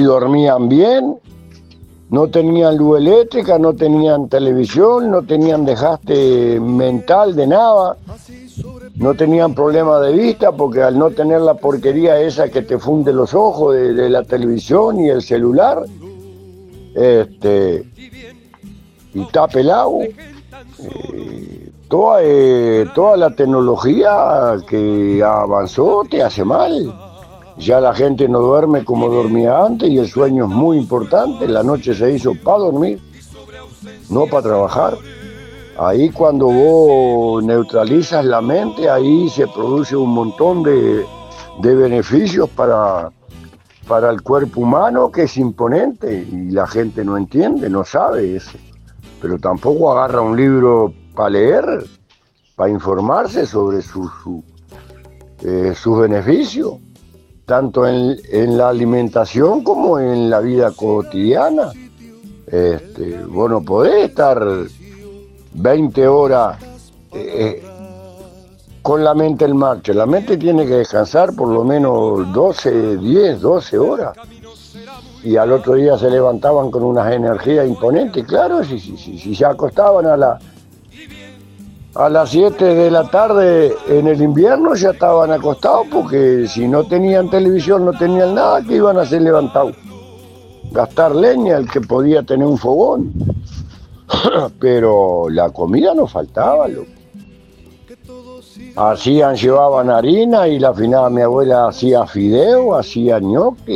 dormían bien, no tenían luz eléctrica, no tenían televisión, no tenían desgaste mental de nada, no tenían problema de vista, porque al no tener la porquería esa que te funde los ojos de, de la televisión y el celular, este, y está pelado, eh, toda, eh, toda la tecnología que avanzó te hace mal. Ya la gente no duerme como dormía antes y el sueño es muy importante. La noche se hizo para dormir, no para trabajar. Ahí cuando vos neutralizas la mente, ahí se produce un montón de, de beneficios para, para el cuerpo humano, que es imponente y la gente no entiende, no sabe eso. Pero tampoco agarra un libro para leer, para informarse sobre su, su, eh, sus beneficios, tanto en, en la alimentación como en la vida cotidiana. Este, vos no podés estar veinte horas eh, con la mente en marcha. La mente tiene que descansar por lo menos doce, diez, doce horas. Y al otro día se levantaban con unas energías imponentes. Claro, si, si, si, si se acostaban a la A las siete de la tarde en el invierno ya estaban acostados, porque si no tenían televisión, no tenían nada, que iban a ser levantados. Gastar leña, el que podía tener un fogón. Pero la comida no faltaba, loco. Hacían, llevaban harina y la finada mi abuela hacía fideo, hacía ñoqui,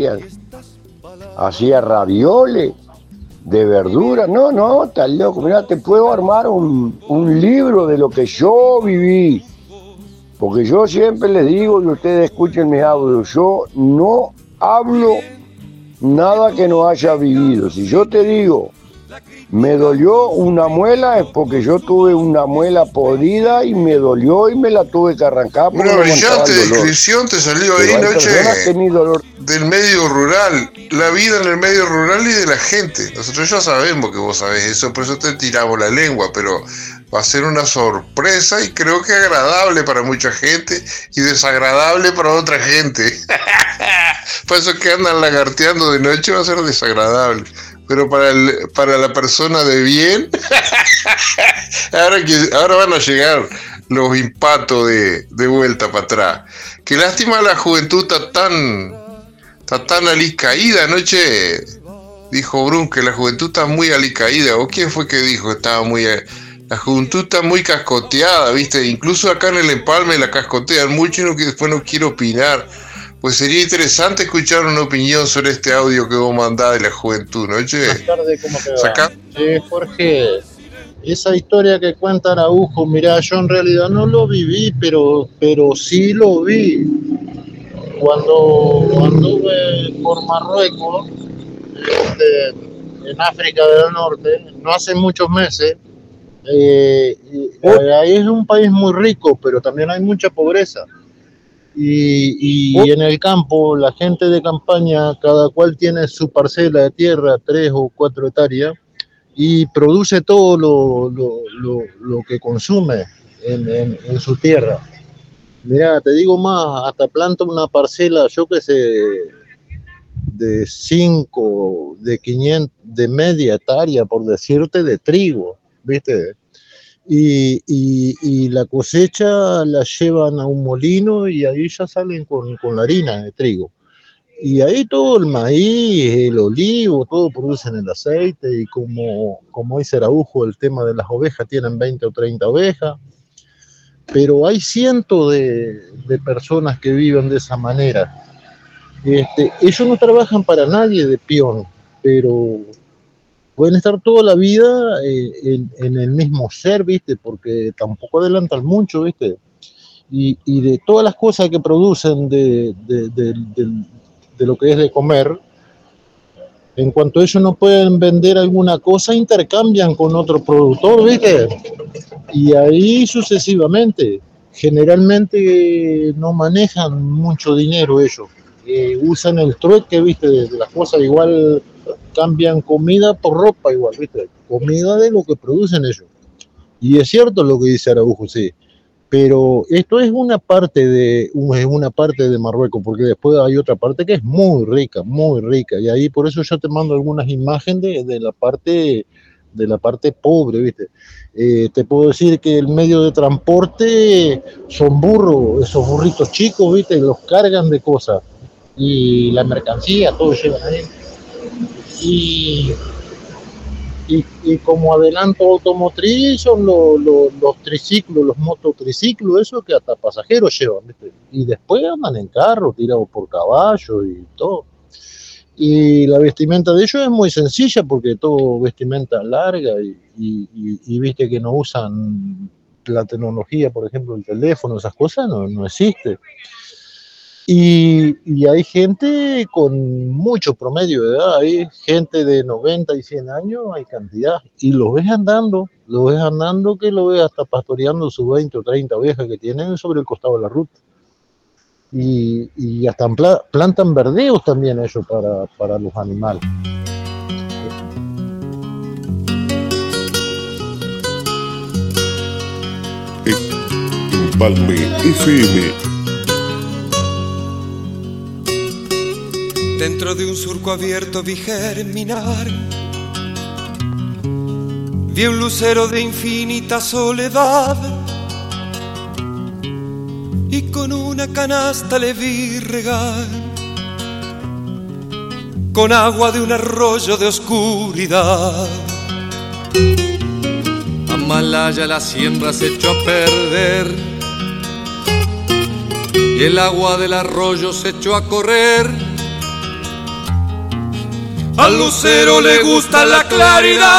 hacía ravioles de verdura. No, no, está loco. Mirá, te puedo armar un, un libro de lo que yo viví. Porque yo siempre les digo, y ustedes escuchen mis audios, yo no hablo nada que no haya vivido. Si yo te digo, me dolió una muela, es porque yo tuve una muela podrida y me dolió y me la tuve que arrancar. Una brillante descripción te salió ahí, noche, del medio rural, la vida en el medio rural y de la gente. Nosotros ya sabemos que vos sabés eso, por eso te tiramos la lengua, pero va a ser una sorpresa y creo que agradable para mucha gente y desagradable para otra gente. Por eso que andan lagarteando de noche va a ser desagradable. Pero para, el, para la persona de bien, ahora, que, ahora van a llegar los impactos de, de vuelta para atrás. Qué lástima, la juventud está tan, está tan alicaída, anoche dijo Brun que la juventud está muy alicaída. ¿O quién fue que dijo que estaba muy... La juventud está muy cascoteada, ¿viste? Incluso acá en el Empalme la cascotean mucho y no, que después no quiero opinar. Pues sería interesante escuchar una opinión sobre este audio que vos mandás de la juventud, ¿no? Che, buenas tardes, ¿cómo te va? Saca... Che, Jorge, esa historia que cuenta Araujo, mirá, yo en realidad no lo viví, pero, pero sí lo vi. Cuando anduve por Marruecos, este, en África del Norte, no hace muchos meses, eh, eh, ahí es un país muy rico, pero también hay mucha pobreza. Y, y en el campo, la gente de campaña, cada cual tiene su parcela de tierra, tres o cuatro hectáreas, y produce todo lo, lo, lo, lo que consume en, en, en su tierra. Mira, te digo más, hasta planta una parcela, yo que sé, de cinco, de quinientos, de media hectárea, por decirte, de trigo, ¿viste? Y, y, y la cosecha la llevan a un molino y ahí ya salen con, con la harina de trigo. Y ahí todo el maíz, el olivo, todo producen el aceite. Y como, como dice Araujo, el tema de las ovejas, tienen veinte o treinta ovejas. Pero hay cientos de, de personas que viven de esa manera. Este, ellos no trabajan para nadie de peón, pero... pueden estar toda la vida eh, en, en el mismo ser, ¿viste? Porque tampoco adelantan mucho, ¿viste? Y, y de todas las cosas que producen de, de, de, de, de lo que es de comer, en cuanto ellos no pueden vender alguna cosa, intercambian con otro productor, ¿viste? Y ahí sucesivamente. Generalmente no manejan mucho dinero ellos. Eh, usan el trueque, ¿viste? De, de las cosas igual... cambian comida por ropa igual, ¿viste? Comida de lo que producen ellos. Y es cierto lo que dice Araujo, sí. Pero esto es una parte de es una parte de Marruecos, porque después hay otra parte que es muy rica, muy rica, y ahí por eso yo te mando algunas imágenes de, de la parte de la parte pobre, ¿viste? Eh, te puedo decir que el medio de transporte son burros, esos burritos chicos, ¿viste? Los cargan de cosas, y la mercancía, todo llevan ahí. Y, y, y como adelanto automotriz son los, los, los triciclos, los mototriciclos, eso que hasta pasajeros llevan, ¿viste? Y después andan en carro, tirados por caballos y todo. Y la vestimenta de ellos es muy sencilla porque todo vestimenta larga y, y, y, y viste que no usan la tecnología, por ejemplo el teléfono, esas cosas no, no existe. Y, y hay gente con mucho promedio de edad, hay gente de noventa y cien años, hay cantidad, y los ves andando, los ves andando que lo ves hasta pastoreando sus veinte o treinta ovejas que tienen sobre el costado de la ruta. Y, y hasta pla- plantan verdeos también ellos para, para los animales. Empalme F M. Dentro de un surco abierto vi germinar, vi un lucero de infinita soledad, y con una canasta le vi regar, con agua de un arroyo de oscuridad. Amalaya la siembra se echó a perder, y el agua del arroyo se echó a correr. Al lucero le gusta la claridad,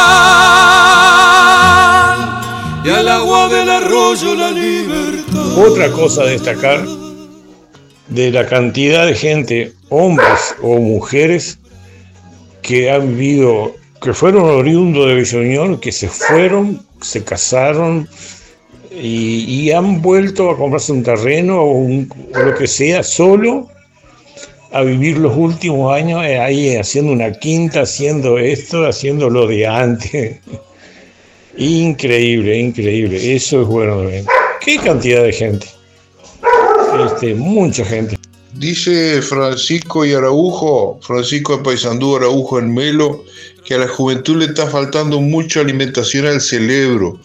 y al agua del arroyo la libertad. Otra cosa a destacar de la cantidad de gente, hombres o mujeres, que han vivido, que fueron oriundos de Bellonión, que se fueron, se casaron y, y han vuelto a comprarse un terreno o, un, o lo que sea, solo a vivir los últimos años ahí haciendo una quinta, haciendo esto, haciendo lo de antes. Increíble, increíble. Eso es bueno de ver. ¿Qué cantidad de gente? Este, mucha gente. Dice Francisco y Araujo, Francisco de Paysandú, Araujo en Melo, que a la juventud le está faltando mucha alimentación al cerebro.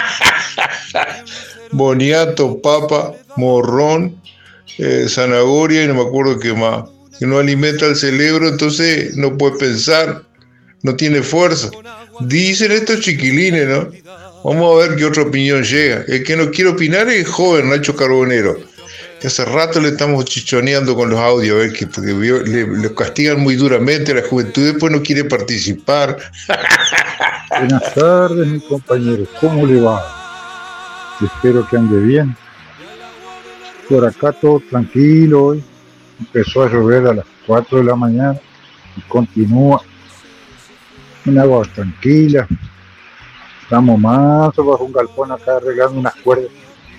Boniato, papa, morrón, eh, zanahoria y no me acuerdo qué más. Que no alimenta el cerebro, entonces no puede pensar, no tiene fuerza. Dicen estos chiquilines, ¿no? Vamos a ver qué otra opinión llega. El que no quiere opinar es el joven Nacho Carbonero, que hace rato le estamos chichoneando con los audios, a ver que porque le, le castigan muy duramente a la juventud, después no quiere participar. Buenas tardes, mi compañero, ¿cómo le va? Espero que ande bien. Por acá todo tranquilo hoy. Empezó a llover a las cuatro de la mañana y continúa. Un agua tranquila. Estamos más bajo un galpón acá arreglando unas cuerdas.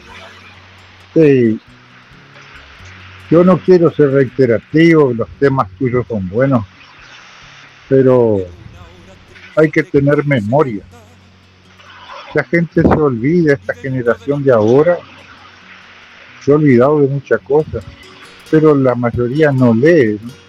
Sí. Yo no quiero ser reiterativo, los temas tuyos son buenos, pero hay que tener memoria. La gente se olvida, esta generación de ahora se ha olvidado de muchas cosas, pero la mayoría no lee, ¿no?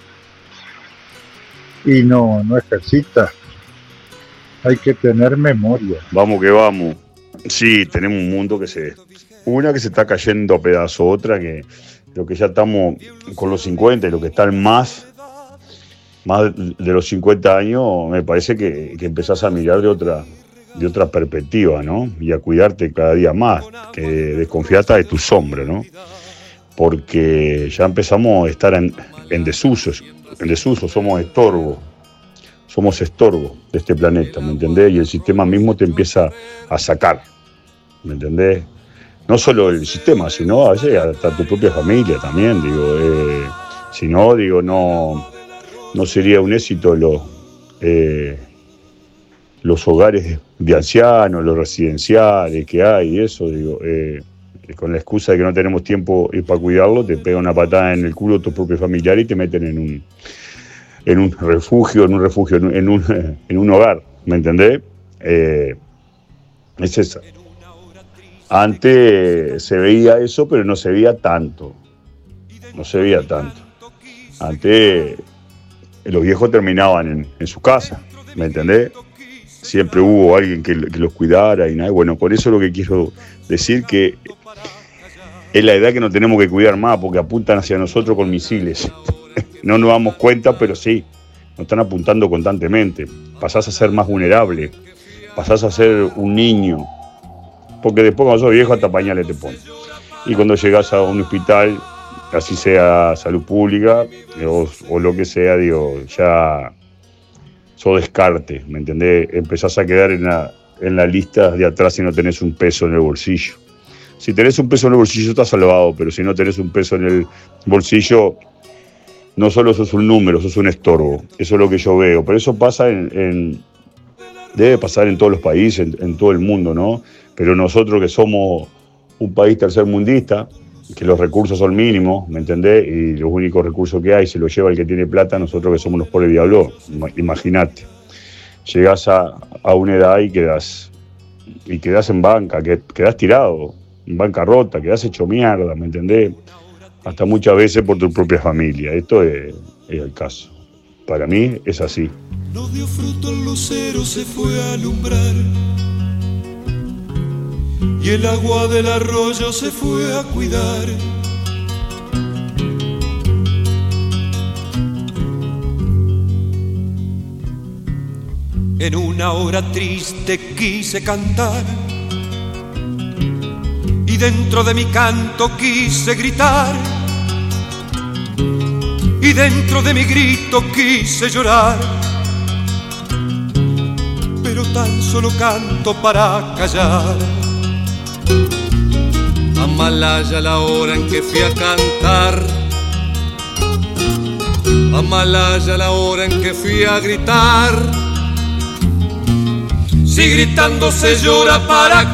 Y no, no ejercita. Hay que tener memoria. Vamos que vamos. Sí, tenemos un mundo que se... Una que se está cayendo a pedazos, otra que lo que ya estamos con los cincuenta y lo que están más, más de los cincuenta años, me parece que, que empezás a mirar de otra, de otra perspectiva, ¿no? Y a cuidarte cada día más, que desconfiar hasta de tu sombra, ¿no? Porque ya empezamos a estar en, en desuso, en desuso, somos estorbo, somos estorbo de este planeta, ¿me entendés? Y el sistema mismo te empieza a sacar, ¿me entendés? No solo el sistema, sino a veces hasta tu propia familia también, digo, eh, si no, digo, no, no sería un éxito lo, eh, los hogares de ancianos, los residenciales que hay y eso, digo, eh, con la excusa de que no tenemos tiempo para cuidarlo, te pega una patada en el culo tu propio familiar y te meten en un, en un refugio, en un refugio, en un, en un, en un hogar, ¿me entendés? Eh, es esa. Antes se veía eso, pero no se veía tanto. No se veía tanto. Antes los viejos terminaban en, en su casa, ¿me entendés? Siempre hubo alguien que, que los cuidara y nada. Bueno, por eso lo que quiero decir que es la edad que nos tenemos que cuidar más, porque apuntan hacia nosotros con misiles. No nos damos cuenta, pero sí, nos están apuntando constantemente. Pasás a ser más vulnerable, pasás a ser un niño, porque después cuando sos viejo hasta pañales te ponen. Y cuando llegás a un hospital, así sea salud pública o, o lo que sea, digo, ya sos descarte, ¿me entendés? Empezás a quedar en la, en la lista de atrás si no tenés un peso en el bolsillo. Si tenés un peso en el bolsillo estás salvado, pero si no tenés un peso en el bolsillo, no solo sos un número, sos un estorbo. Eso es lo que yo veo. Pero eso pasa en, en debe pasar en todos los países, en, en todo el mundo, ¿no? Pero nosotros que somos un país tercermundista, que los recursos son mínimos, ¿me entendés? Y los únicos recursos que hay se los lleva el que tiene plata, nosotros que somos los pobres diablos, imagínate. Llegás a, a una edad y quedás, y quedás en banca, que, quedás tirado, en bancarrota, quedás hecho mierda, ¿me entendés? Hasta muchas veces por tu propia familia. Esto es, es el caso. Para mí es así. No dio fruto el lucero, se fue a alumbrar. Y el agua del arroyo se fue a cuidar. En una hora triste quise cantar, y dentro de mi canto quise gritar, y dentro de mi grito quise llorar. Pero tan solo canto para callar. Amalaya la hora en que fui a cantar, Amalaya la hora en que fui a gritar. Si gritando se llora para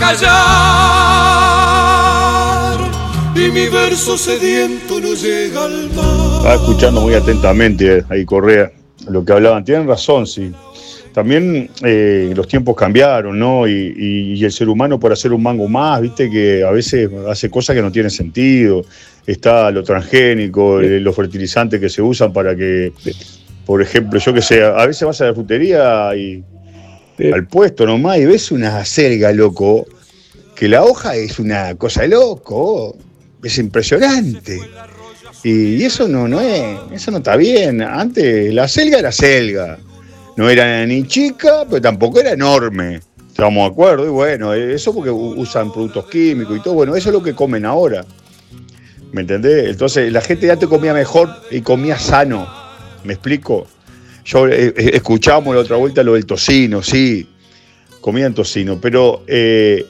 callar, y mi verso sediento no llega al mar. Estaba escuchando muy atentamente ahí Correa lo que hablaban. Tienen razón, sí. También eh, los tiempos cambiaron, ¿no? Y, y, y el ser humano, por hacer un mango más, viste que a veces hace cosas que no tienen sentido. Está lo transgénico, eh, los fertilizantes que se usan para que, por ejemplo, yo que sé, a veces vas a la frutería y sí. al puesto nomás y ves una acelga, loco, que la hoja es una cosa de loco, es impresionante. Y, y eso no, no es, eso no está bien. Antes la acelga era acelga. No era ni chica, pero tampoco era enorme. Estamos de acuerdo, y bueno, eso porque usan productos químicos y todo, bueno, eso es lo que comen ahora. ¿Me entendés? Entonces, la gente ya te comía mejor y comía sano. ¿Me explico? Yo eh, escuchábamos la otra vuelta lo del tocino, sí, comían tocino, pero eh,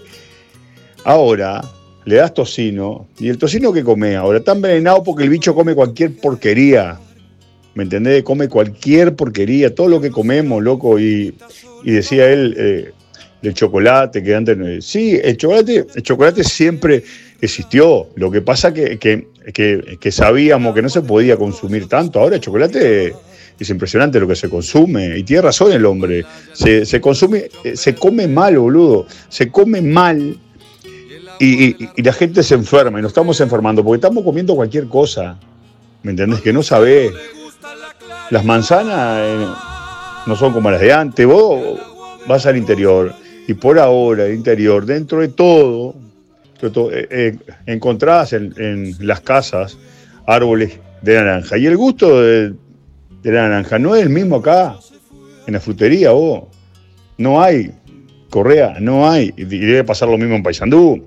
ahora le das tocino, y el tocino que come ahora está envenenado porque el bicho come cualquier porquería. ¿Me entendés? Come cualquier porquería, todo lo que comemos, loco. Y, y decía él, eh, del chocolate, que antes no... Sí, el chocolate, el chocolate siempre existió. Lo que pasa que, que, que, que sabíamos que no se podía consumir tanto. Ahora el chocolate es impresionante lo que se consume. Y tiene razón el hombre. Se, se consume, se come mal, boludo. Se come mal. Y, y, y la gente se enferma. Y nos estamos enfermando porque estamos comiendo cualquier cosa. ¿Me entendés? Que no sabés. Las manzanas eh, no son como las de antes. Vos vas al interior y por ahora el interior, dentro de todo, de todo eh, eh, encontrás en, en las casas árboles de naranja. Y el gusto de, de la naranja no es el mismo acá, en la frutería, vos. No hay, Correa, no hay. Y debe pasar lo mismo en Paysandú.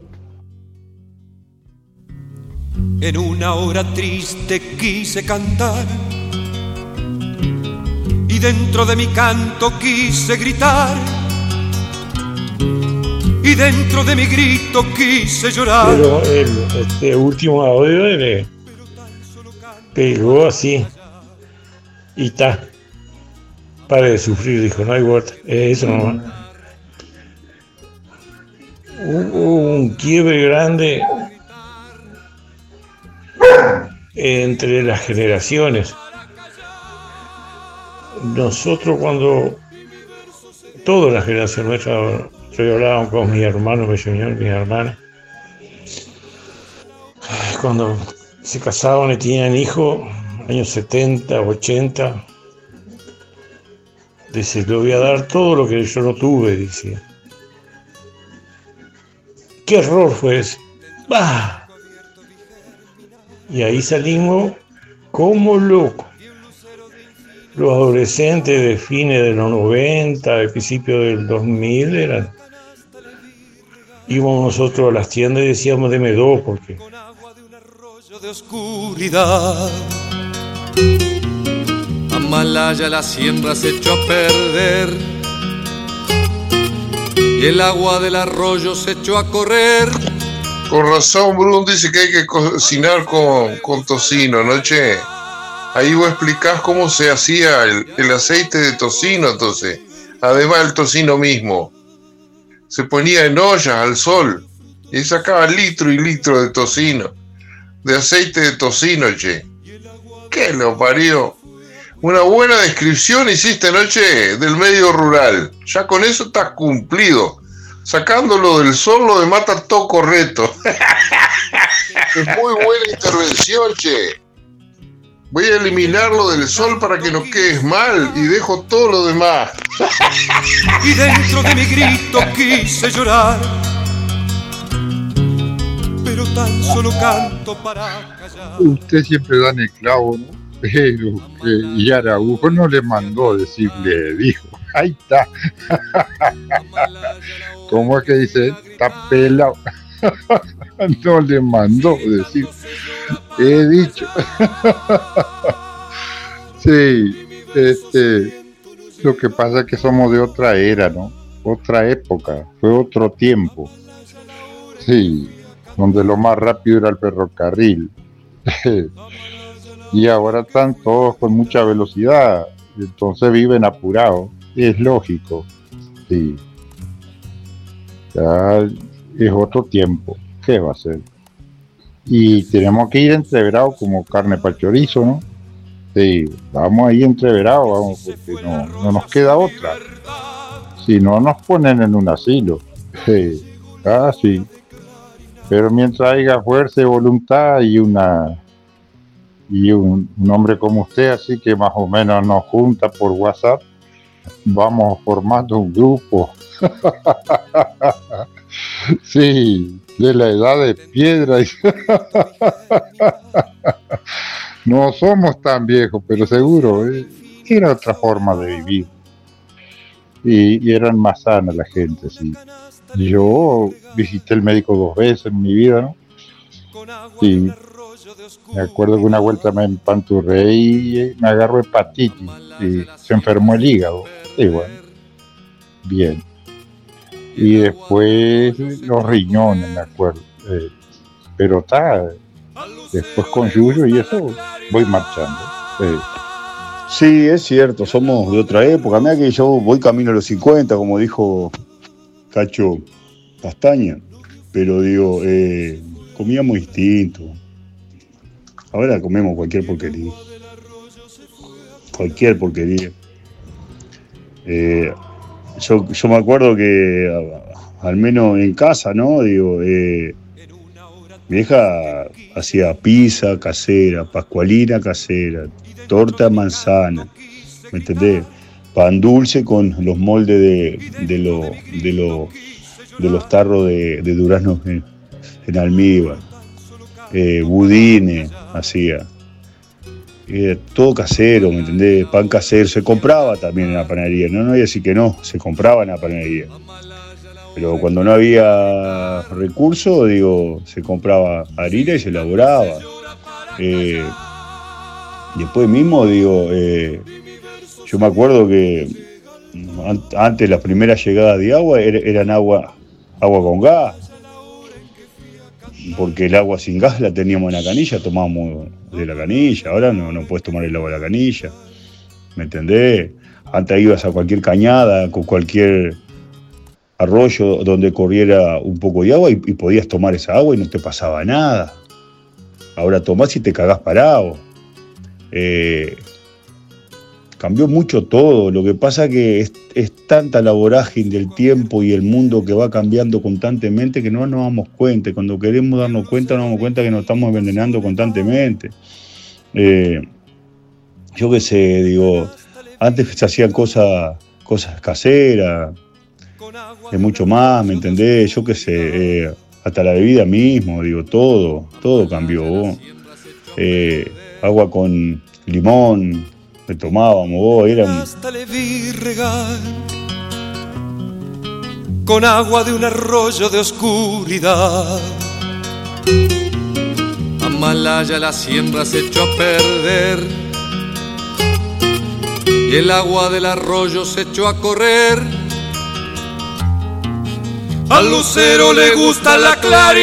En una hora triste quise cantar, y dentro de mi canto quise gritar, y dentro de mi grito quise llorar. Pero el este último audio le pegó así y está. Pare de sufrir, dijo, no hay vuelta. Eso no. Hubo un quiebre grande entre las generaciones. Nosotros cuando, toda la generación nuestra, yo hablaba con mis hermanos, mis señores, mis hermanas, cuando se casaban y tenían hijos, años setenta, ochenta, dice, le voy a dar todo lo que yo no tuve, dice. ¿Qué error fue ese? ¡Bah! Y ahí salimos como locos. Los adolescentes de fines de los noventa, de principios del dos mil, eran... íbamos nosotros a las tiendas y decíamos, deme dos, porque... de oscuridad. Amalaya la siembra se echó a perder y el agua del arroyo se echó a correr. Con razón, Brun dice que hay que cocinar con, con tocino, ¿no, che? Ahí vos explicás cómo se hacía el, el aceite de tocino, entonces. Además, el tocino mismo. Se ponía en ollas al sol y sacaba litro y litro de tocino. De aceite de tocino, che. ¿Qué lo parió? Una buena descripción hiciste, noche, del medio rural. Ya con eso estás cumplido. Sacándolo del sol lo demás está todo correcto. Es muy buena intervención, che. Voy a eliminarlo del sol para que no quedes mal y dejo todo lo demás. Y dentro de mi grito quise llorar, pero tan solo canto para callar. Usted siempre da en el clavo, ¿no? Pero que y Araujo no le mandó decirle, dijo, ahí está. ¿Cómo es que dice? Está pelado. No le mandó decir, he dicho. Sí, este, lo que pasa es que somos de otra era, ¿no? Otra época, fue otro tiempo. Sí, donde lo más rápido era el ferrocarril. Y ahora están todos con mucha velocidad, entonces viven apurados, es lógico, sí. Ya es otro tiempo, ¿qué va a ser? Y tenemos que ir entreverados como carne para chorizo, ¿no? Sí, vamos ahí entreverados, vamos, porque no, no nos queda otra. Si no, nos ponen en un asilo. Sí, ah, sí. Pero mientras haya fuerza y voluntad y una... y un, un hombre como usted, así que más o menos nos junta por WhatsApp, vamos formando un grupo. Sí, de la edad de piedra. No somos tan viejos, pero seguro, eh, era otra forma de vivir. Y, y eran más sanas la gente, sí. Yo visité el médico dos veces en mi vida, ¿no? Sí. Me acuerdo que una vuelta me empanturré y me agarró hepatitis y se enfermó el hígado. Y bueno, bien. Y después los riñones, me acuerdo. Eh, pero está, después con Yuyo y eso voy marchando. Eh. Sí, es cierto, somos de otra época. Mira que yo voy camino a los cincuenta, como dijo Cacho Castaña. Pero digo, eh, comíamos distinto. Ahora comemos cualquier porquería. Cualquier porquería. Eh, yo, yo me acuerdo que, a, al menos en casa, ¿no? Digo, eh, mi vieja hacía pizza casera, pascualina casera, torta manzana, ¿me entendés? Pan dulce con los moldes de, de, lo, de, lo, de los tarros de, de duraznos en, en almíbar. Eh, budines hacía, eh, todo casero, ¿me entendés? Pan casero, se compraba también en la panadería, no, no voy a decir que no, se compraba en la panadería, pero cuando no había recursos, digo, se compraba harina y se elaboraba. Eh, después mismo, digo, eh, yo me acuerdo que antes las primeras llegadas de agua eran agua, agua con gas, porque el agua sin gas la teníamos en la canilla, tomábamos de la canilla, ahora no, no puedes tomar el agua de la canilla, ¿me entendés? Antes ibas a cualquier cañada, con cualquier arroyo donde corriera un poco de agua y, y podías tomar esa agua y no te pasaba nada. Ahora tomás y te cagás parado. Eh, cambió mucho todo. Lo que pasa que es, es tanta la vorágine del tiempo y el mundo que va cambiando constantemente que no nos damos cuenta. Cuando queremos darnos cuenta, nos damos cuenta que nos estamos envenenando constantemente. Eh, yo qué sé, digo, antes se hacían cosas, cosas caseras, de mucho más, ¿me entendés? Yo qué sé, eh, hasta la bebida mismo, digo, todo, todo cambió. Eh, agua con limón, le tomábamos, vos, era un... Hasta le vi regar con agua de un arroyo de oscuridad. Amalaya la siembra se echó a perder y el agua del arroyo se echó a correr. Al lucero le gusta la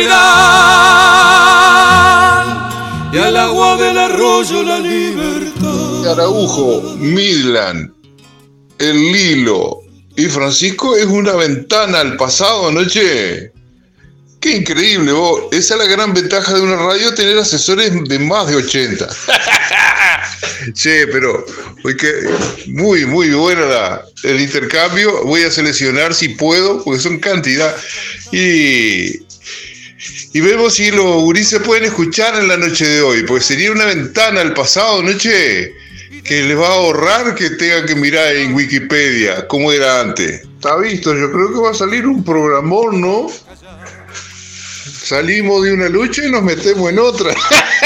claridad y al agua del arroyo la libertad. Araujo, Midland, El Lilo y Francisco es una ventana al pasado, anoche. Qué increíble, vos. Esa es la gran ventaja de una radio, tener asesores de más de ochenta. Che, pero hoy que muy, muy buena la, el intercambio. Voy a seleccionar si puedo, porque son cantidad. Y, y vemos si los gurises pueden escuchar en la noche de hoy, porque sería una ventana al pasado, noche, que les va a ahorrar que tengan que mirar en Wikipedia cómo era antes. Está visto, yo creo que va a salir un programón, ¿no? Salimos de una lucha y nos metemos en otra.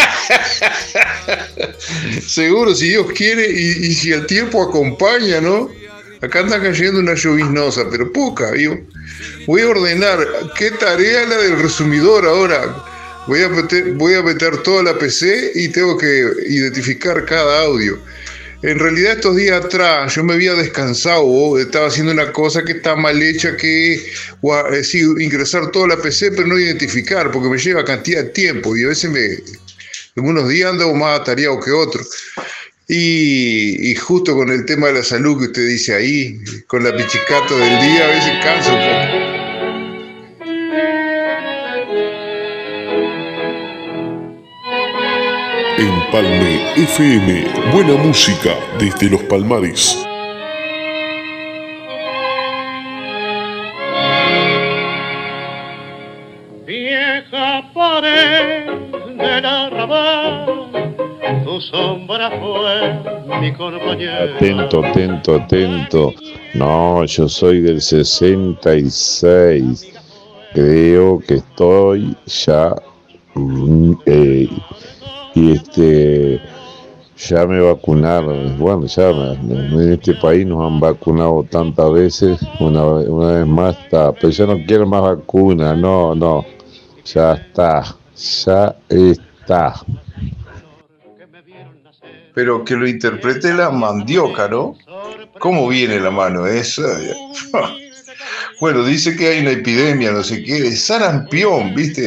Seguro, si Dios quiere y, y si el tiempo acompaña, ¿no? Acá anda cayendo una lloviznosa, pero poca, ¿vio? Voy a ordenar. ¿Qué tarea la del resumidor ahora? Voy a meter, voy a meter toda la P C y tengo que identificar cada audio. En realidad estos días atrás yo me había descansado, ¿no? Estaba haciendo una cosa que está mal hecha, que es sí, ingresar toda la P C pero no identificar, porque me lleva cantidad de tiempo y a veces me, en unos días ando más atareado que otros. Y, y justo con el tema de la salud que usted dice ahí, con la pichicata del día, a veces cansa un poco. Empalme F M, buena música desde Los Palmares. Vieja pared del arrabal, tu sombra fue mi compañera. Atento, atento, atento. No, yo soy del sesenta y seis. Creo que estoy ya... Eh, y este ya me vacunaron. Bueno, ya me, en este país nos han vacunado tantas veces, una, una vez más está, pero yo no quiero más vacunas, no, no, ya está, ya está. Pero que lo interprete la mandioca, ¿no? ¿Cómo viene la mano esa? Bueno, dice que hay una epidemia, no sé qué, de sarampión, ¿viste?